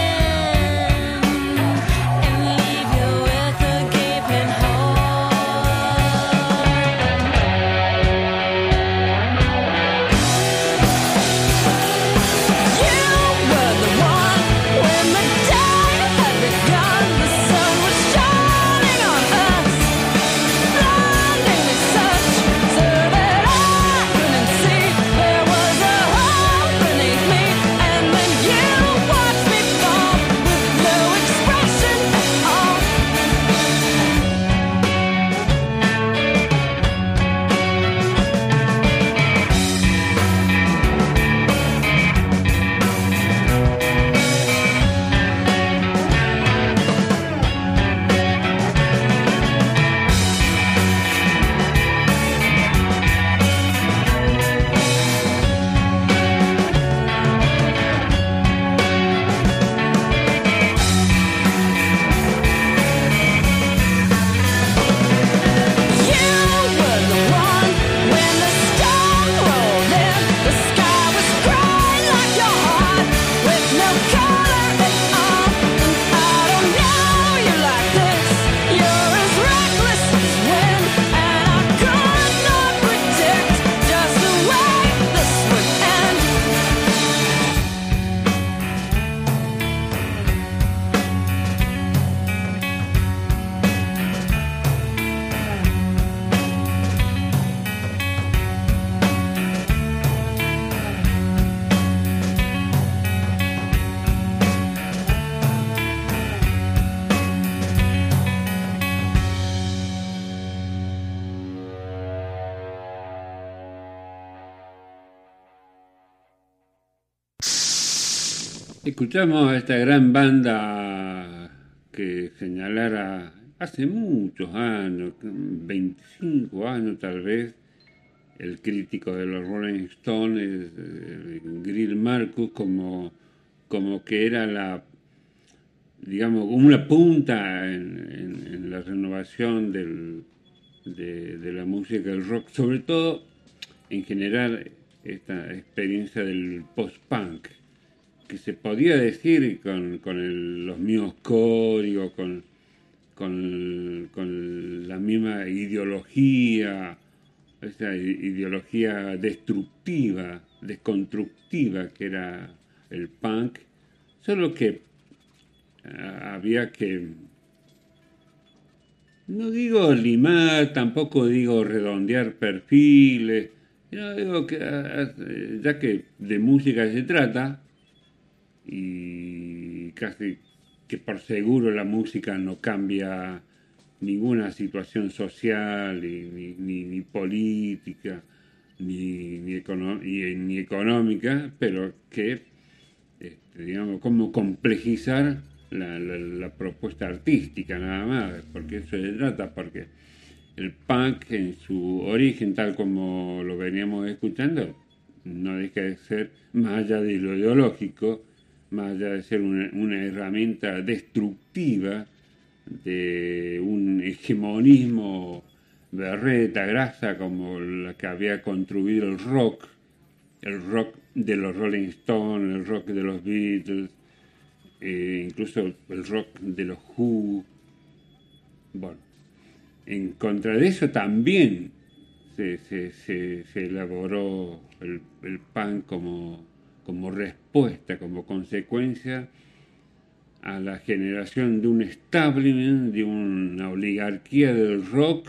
Speaker 19: and leave you with a gaping
Speaker 2: Escuchamos a esta gran banda que señalara hace muchos años, 25 años tal vez, el crítico de los Rolling Stones, Greer Marcus, como que era la, digamos, una punta en la renovación de la música del rock, sobre todo en general esta experiencia del post-punk, que se podía decir con los mismos códigos, con la misma ideología, esa ideología destructiva, desconstructiva que era el punk, solo que había que, no digo limar, tampoco digo redondear perfiles, no digo que, ya que de música se trata, y casi que por seguro la música no cambia ninguna situación social, ni política, ni económica, pero que, digamos, cómo complejizar la propuesta artística nada más, porque eso se trata, porque el punk en su origen, tal como lo veníamos escuchando, no deja de ser, más allá de lo ideológico, más allá de ser una herramienta destructiva de un hegemonismo berreta, grasa, como la que había construido el rock de los Rolling Stones, el rock de los Beatles, incluso el rock de los Who. Bueno, en contra de eso también se elaboró el punk como respuesta, como consecuencia a la generación de un establishment, de una oligarquía del rock,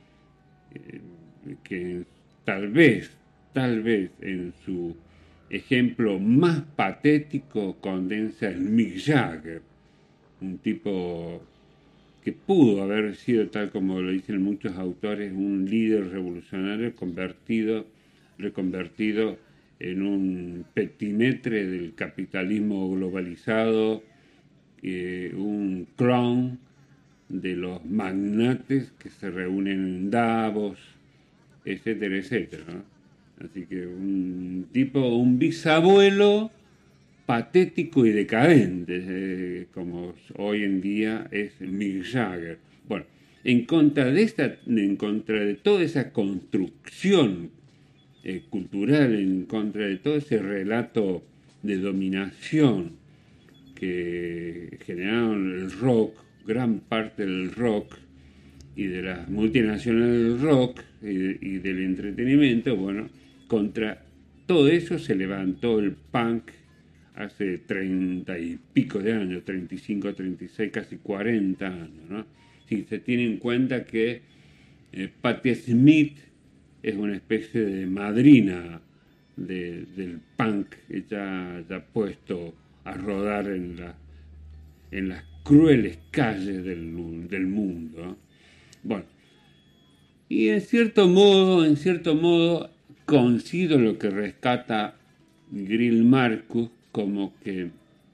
Speaker 2: que tal vez en su ejemplo más patético condensa el Mick Jagger, un tipo que pudo haber sido, tal como lo dicen muchos autores, un líder revolucionario reconvertido en un petimetre del capitalismo globalizado, un clown de los magnates que se reúnen en Davos, etcétera, etcétera, ¿no? Así que un bisabuelo patético y decadente, como hoy en día es Mick Jagger. Bueno, en contra de toda esa construcción cultural en contra de todo ese relato de dominación que generaron el rock, gran parte del rock y de las multinacionales del rock y del entretenimiento. Bueno, contra todo eso se levantó el punk hace 30 y pico de años, 35, 36, casi 40 años, ¿no? Si se tiene en cuenta que Patti Smith es una especie de madrina del punk, ya puesto a rodar en las crueles calles del mundo, ¿no? Bueno, y en cierto modo coincido lo que rescata Greil Marcus, como que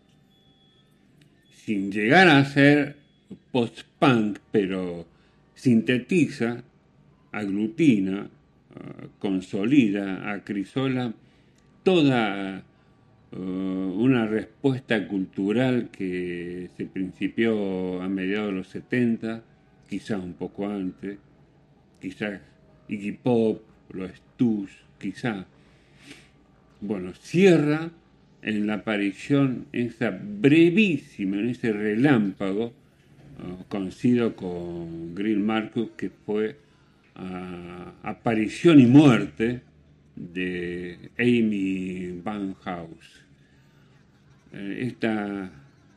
Speaker 2: sin llegar a ser post-punk, pero sintetiza, aglutina, consolida, acrisola toda una respuesta cultural que se principió a mediados de los 70, quizás un poco antes, quizás Iggy Pop, los Stooges, quizás. Bueno, cierra en la aparición, esa brevísima, en ese relámpago, coincido con Greil Marcus, que fue aparición y muerte de Amy Winehouse. Esta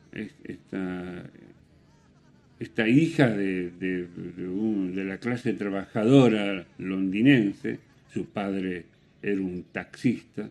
Speaker 2: hija de la clase trabajadora londinense, su padre era un taxista,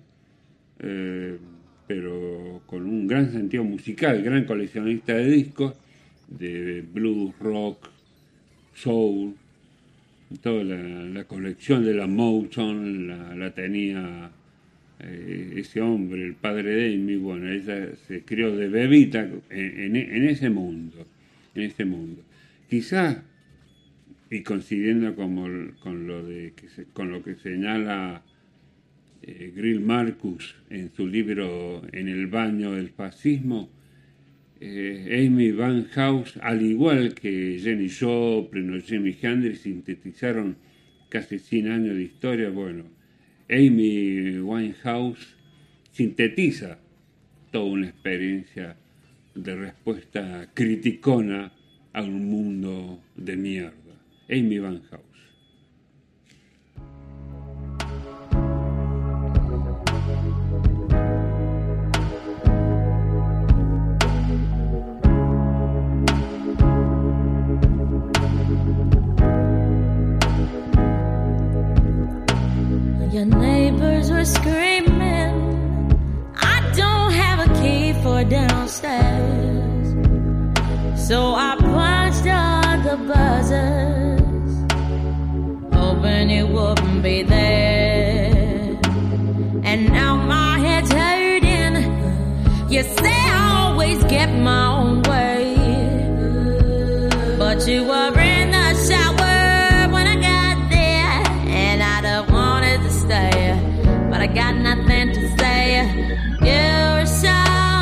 Speaker 2: pero con un gran sentido musical, gran coleccionista de discos, de blues, rock, soul, toda la colección de la Motown la tenía ese hombre, el padre de Amy. Bueno, ella se crió de bebita en ese mundo. Quizás, y coincidiendo con lo que señala Greil Marcus en su libro En el baño del fascismo, Amy Winehouse, al igual que Jenny Joplin o Jimi Hendrix, sintetizaron casi 100 años de historia. Bueno, Amy Winehouse sintetiza toda una experiencia de respuesta criticona a un mundo de mierda. Amy Winehouse.
Speaker 20: Your neighbors were screaming, I don't have a key for downstairs. So I punched all the buzzers, hoping you wouldn't be there. And now my head's hurting. You say I always get my own way, but you were in the shower when I got there, and I'd have wanted to stay, but I got nothing to say. You're so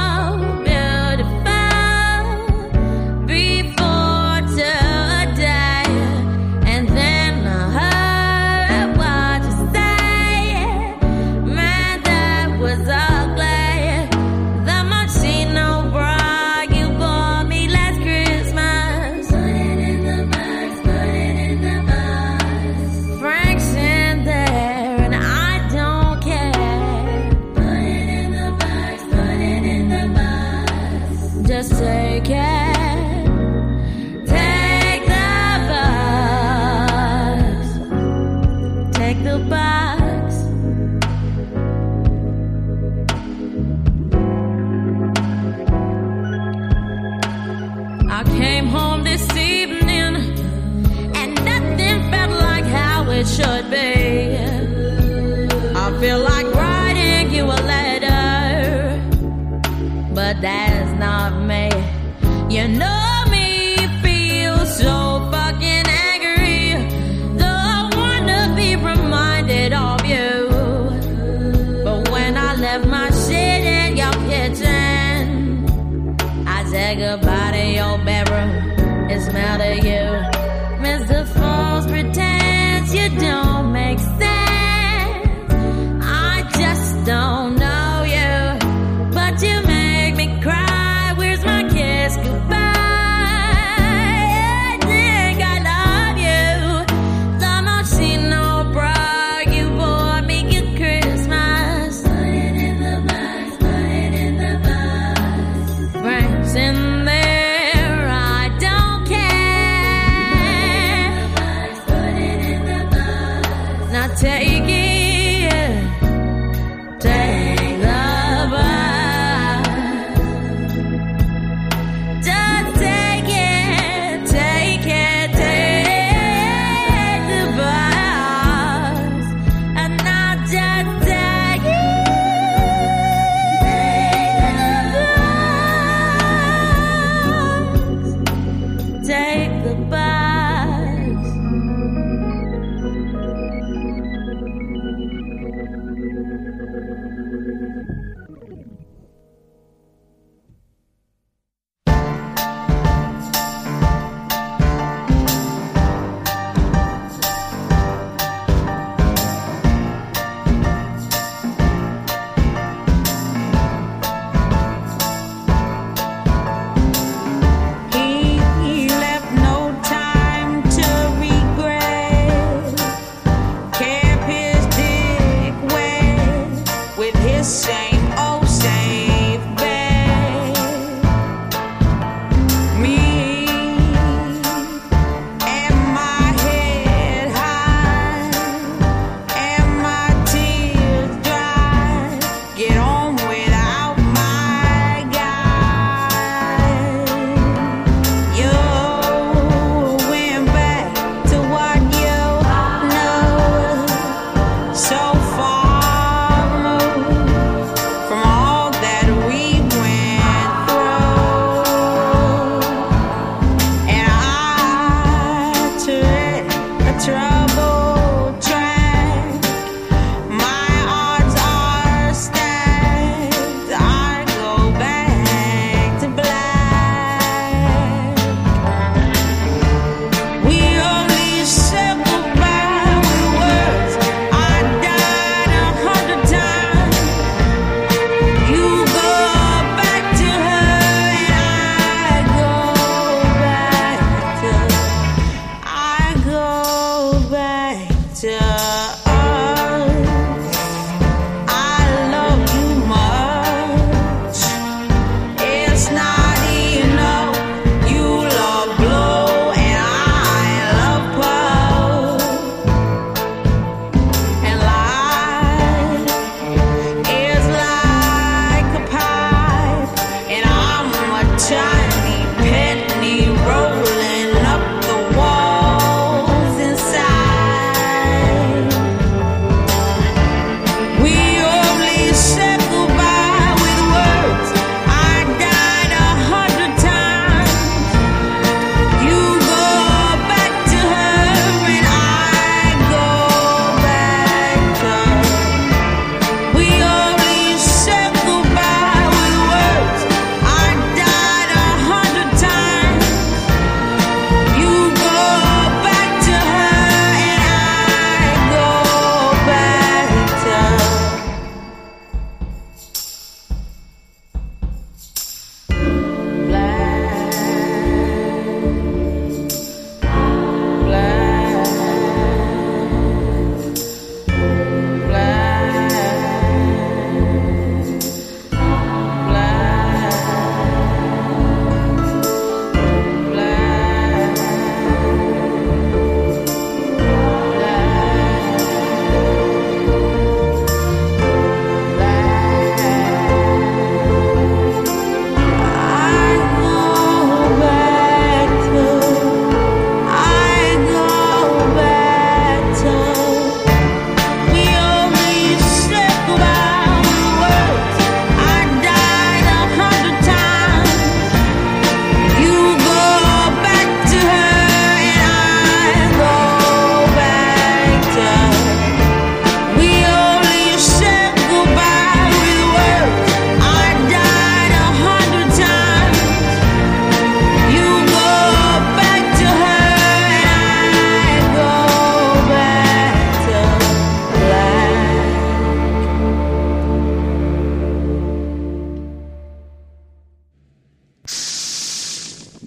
Speaker 20: should be. I feel like writing you a letter, but that's not me. You know me, feel so fucking angry, though I wanna be reminded of you. But when I left my shit in your kitchen, I said goodbye to your bedroom, it smelled of you. Mr. Falls pretends you don't make sense.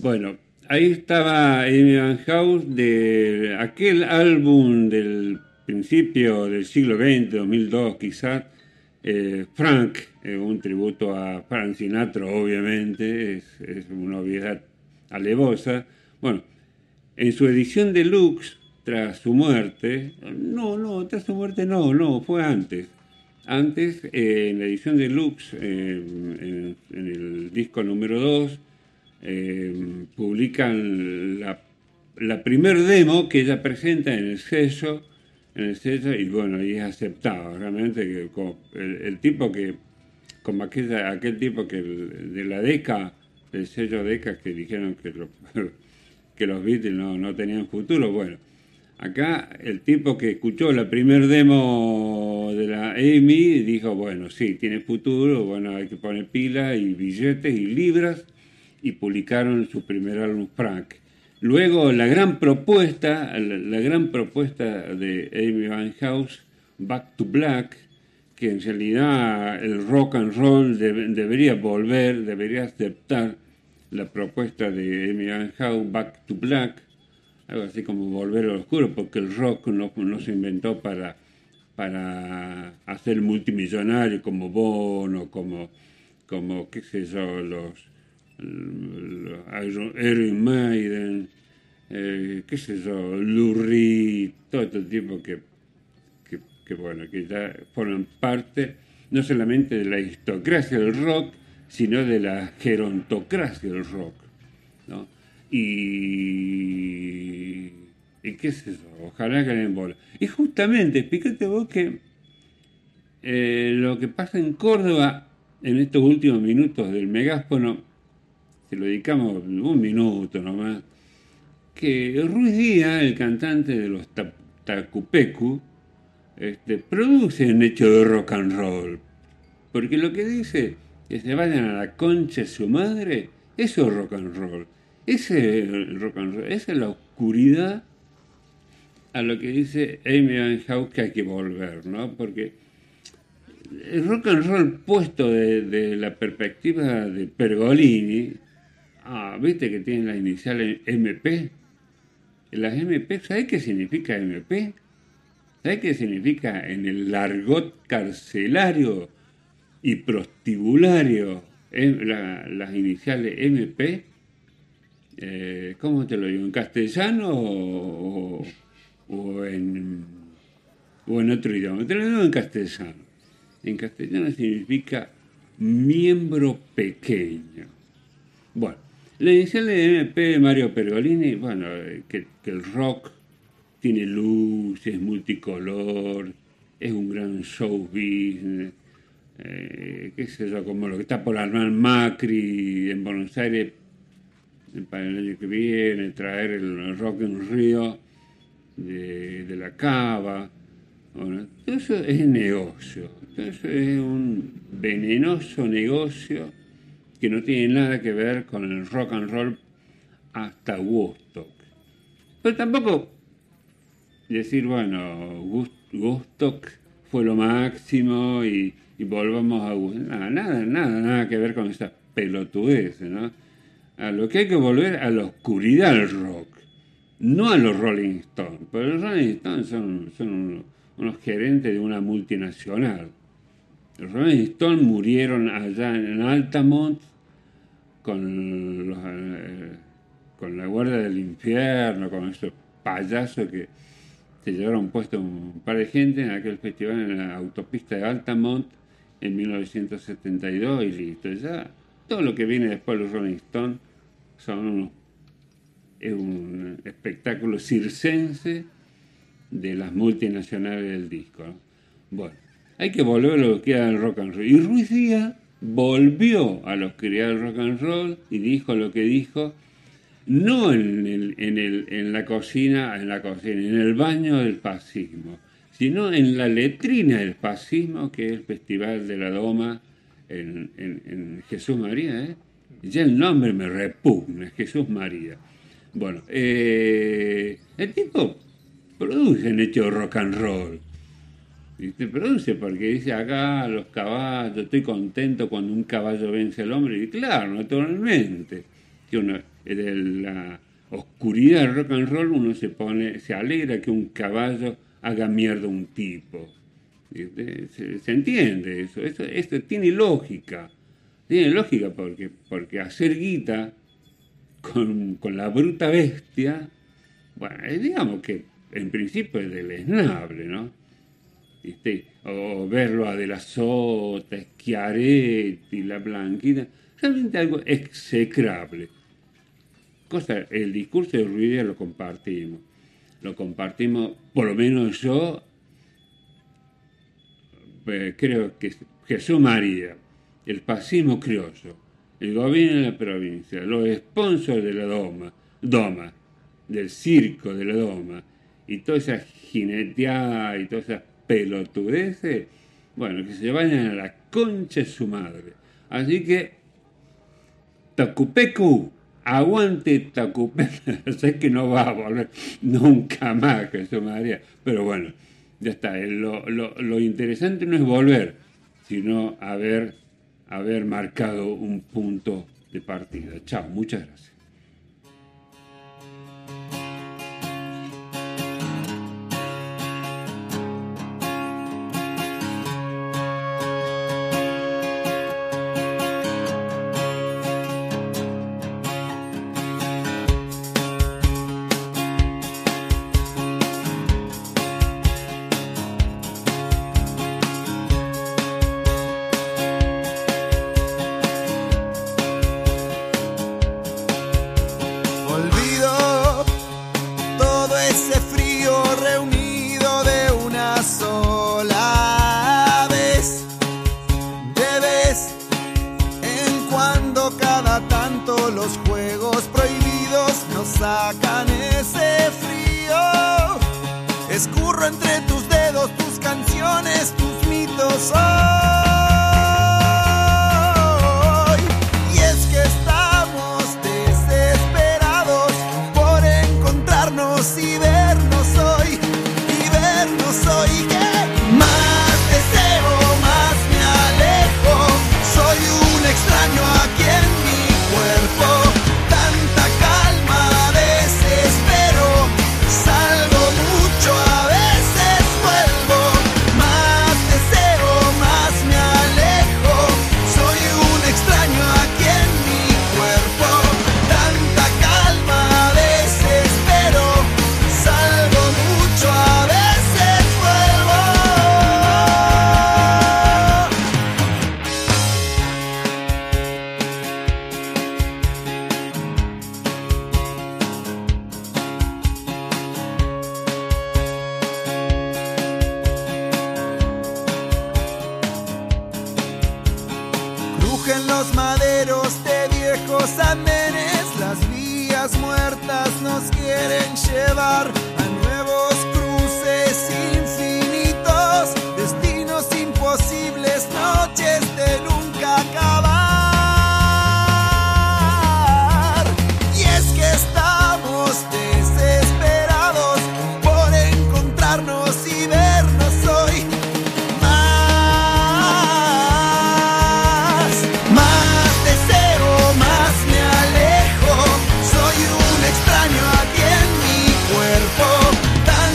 Speaker 2: Bueno, ahí estaba Amy Winehouse de aquel álbum del principio del siglo XX, 2002 quizás, Frank, un tributo a Frank Sinatra, obviamente, es una obviedad alevosa. Bueno, en su edición deluxe, tras su muerte, fue antes. Antes, en la edición deluxe, en el disco número 2, publican la primer demo que ella presenta en el sello, y bueno, y es aceptado realmente que el tipo que, como aquel tipo que de la Decca, del sello Decca, que dijeron que los Beatles no tenían futuro. Bueno, acá el tipo que escuchó la primer demo de la Amy dijo, bueno, sí, tiene futuro, bueno, hay que poner pilas y billetes y libras, y publicaron su primer álbum, Frank. Luego la gran propuesta de Amy Winehouse, Back to Black, que en realidad el rock and roll debería aceptar la propuesta de Amy Winehouse, Back to Black, algo así como volver al oscuro, porque el rock no se inventó para hacer multimillonario como Bono, como qué sé yo, los Iron Maiden, qué sé yo, Lou Reed, todo este tipo que ya forman parte no solamente de la aristocracia del rock, sino de la gerontocracia del rock, ¿no? Y qué sé yo, ojalá que le den bola. Y justamente, fíjate vos que lo que pasa en Córdoba en estos últimos minutos del megáfono, se lo dedicamos un minuto nomás, que Ruiz Díaz, el cantante de los Tacupecu, produce un hecho de rock and roll, porque lo que dice que se vayan a la concha de su madre, eso es rock and roll. Ese es el rock and roll, esa es la oscuridad a lo que dice Amy Winehouse, que hay que volver, ¿no? Porque el rock and roll puesto de la perspectiva de Pergolini, ¿viste que tienen las iniciales MP? Las MP, ¿sabés qué significa MP? ¿Sabés qué significa en el argot carcelario y prostibulario las iniciales MP? ¿Cómo te lo digo? ¿En castellano o en otro idioma? Te lo digo en castellano. En castellano significa miembro pequeño. Bueno, la inicial de MP de Mario Pergolini, bueno, que el rock tiene luz, es multicolor, es un gran show business, qué sé yo, como lo que está por armar Macri en Buenos Aires para el año que viene, traer el Rock en Río de la Cava. Bueno, todo eso es negocio, todo eso es un venenoso negocio que no tiene nada que ver con el rock and roll hasta Woodstock. Pero tampoco decir, bueno, Woodstock fue lo máximo y volvamos a Woodstock. Nada que ver con esas pelotudeces, ¿no? A lo que hay que volver a la oscuridad del rock, no a los Rolling Stones, pero los Rolling Stones son unos gerentes de una multinacional. Los Rolling Stones murieron allá en Altamont con la Guardia del Infierno, con esos payasos que se llevaron puesto un par de gente en aquel festival en la autopista de Altamont en 1972 y listo. Ya todo lo que viene después de los Rolling Stones es un espectáculo circense de las multinacionales del disco, ¿no? Bueno, hay que volver a lo que era el rock and roll. Y Ruiz Díaz volvió a lo que era el rock and roll y dijo lo que dijo, no en la cocina, en el baño del fascismo, sino en la letrina del fascismo, que es el Festival de la Doma en Jesús María, ¿eh? Ya el nombre me repugna, Jesús María. Bueno, el tipo produce en hecho rock and roll. Y te produce porque dice acá los caballos, estoy contento cuando un caballo vence al hombre. Y claro, naturalmente, que de la oscuridad del rock and roll, uno se alegra que un caballo haga mierda a un tipo. Se entiende eso. Esto tiene lógica. Tiene lógica porque hacer guita con la bruta bestia, bueno, digamos que en principio es deleznable, ¿no? O verlo a De la Sota, Schiaretti, La Blanquita, realmente algo execrable. El discurso de Ruidera lo compartimos, por lo menos yo, creo que Jesús María, el fascismo criollo, el gobierno de la provincia, los sponsors de la Doma, del circo de la Doma, y toda esa jineteada y todas esas pelotudeces, bueno, que se vayan a la concha de su madre. Así que, Tacupecu, aguante Tacupecu. Sé que no va a volver nunca más Jesús María, pero bueno, ya está. Lo interesante no es volver, sino haber marcado un punto de partida. Chao, muchas gracias.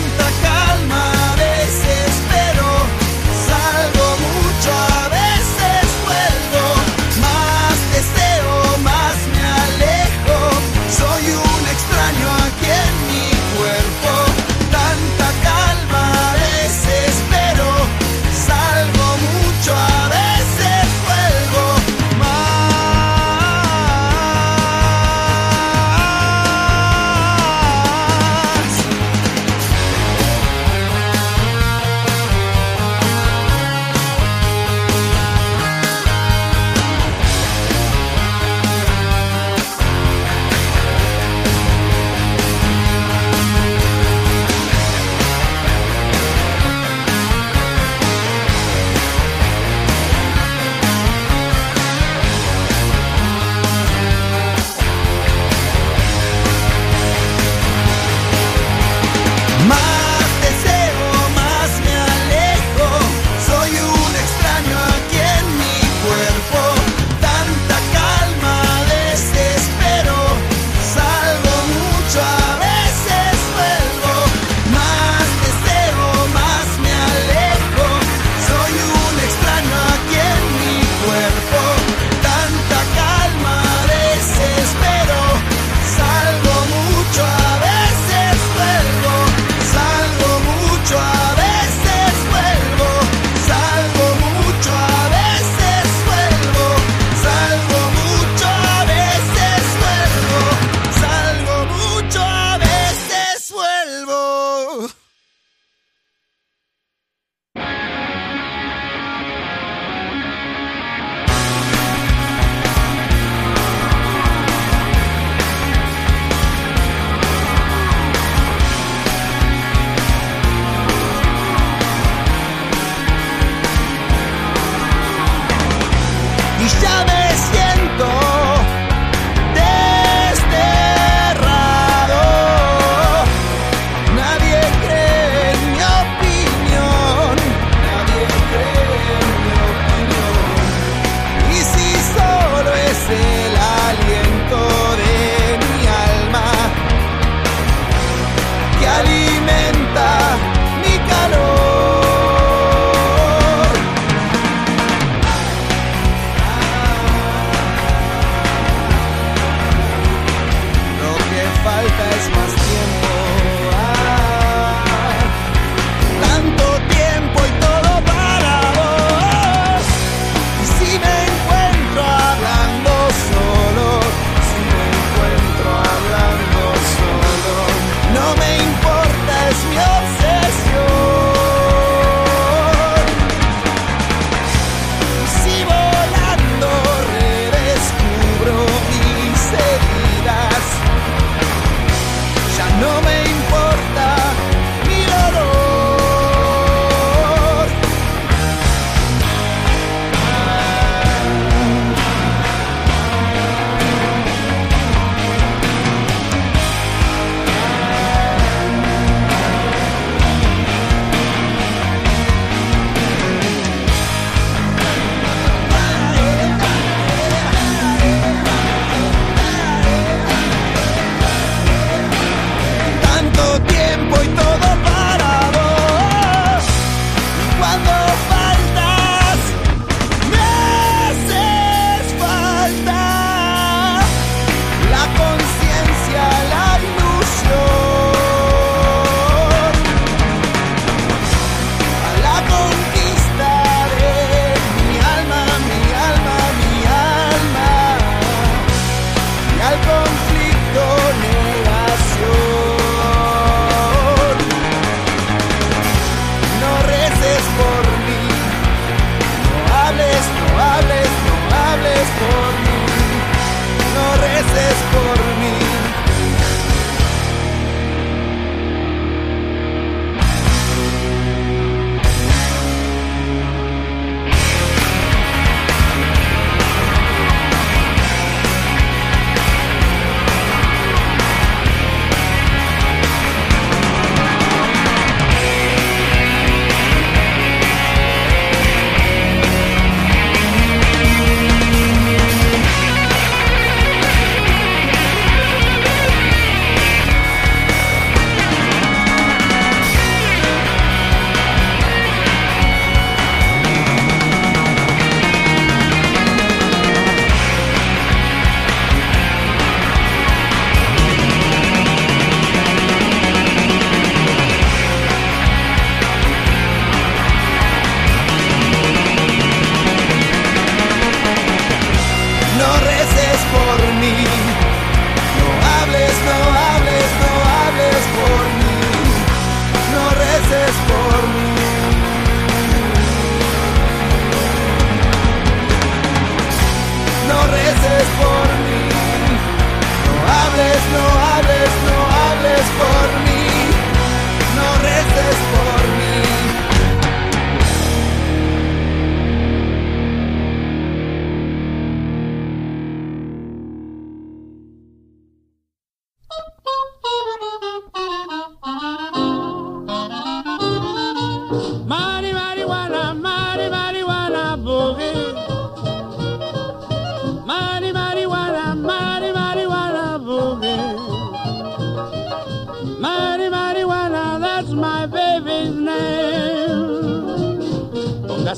Speaker 19: Tanta calma, desespero, salgo mucho a veces.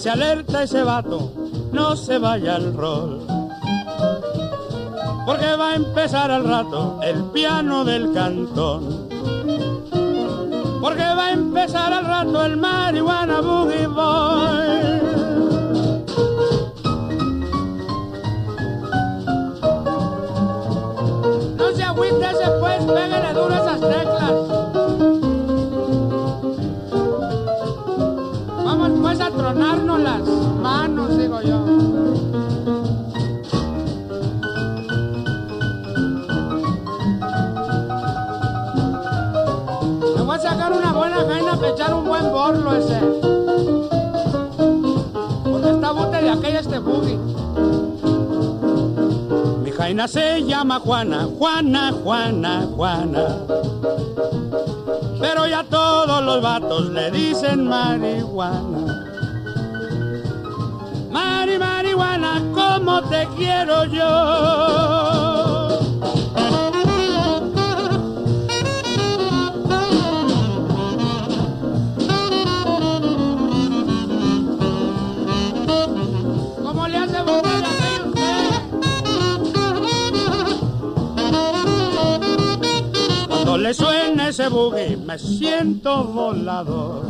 Speaker 21: póngase alerta ese vato, no se vaya al rol. Porque va a empezar al rato el piano del cantón. Porque va a empezar al rato el marihuana boogie boy. No se agüítese pues, pégale duro esas teclas. Vamos pues a tronarnos las manos, digo yo. Me voy a sacar una buena jaina para echar un buen borlo ese. Porque está bote de aquella este boogie. Mi jaina se llama Juana, Juana, Juana, Juana. Pero ya todos los vatos le dicen marihuana. Marihuana, como te quiero yo. ¿Cómo le hace boca de aquello usted? Cuando le suena ese boogie me siento volador.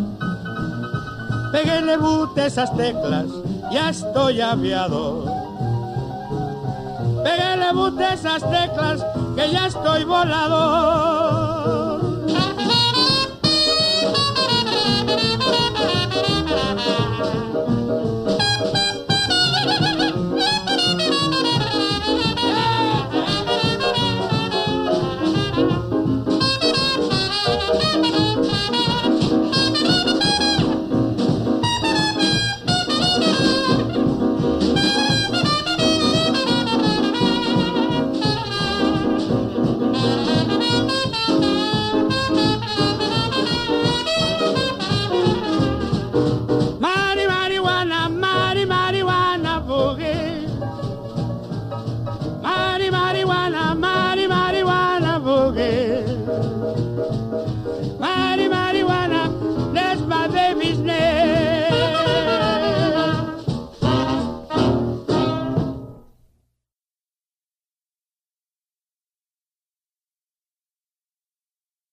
Speaker 21: Péguele bute esas teclas, ya estoy aviador. Péguele bute esas teclas, que ya estoy volador.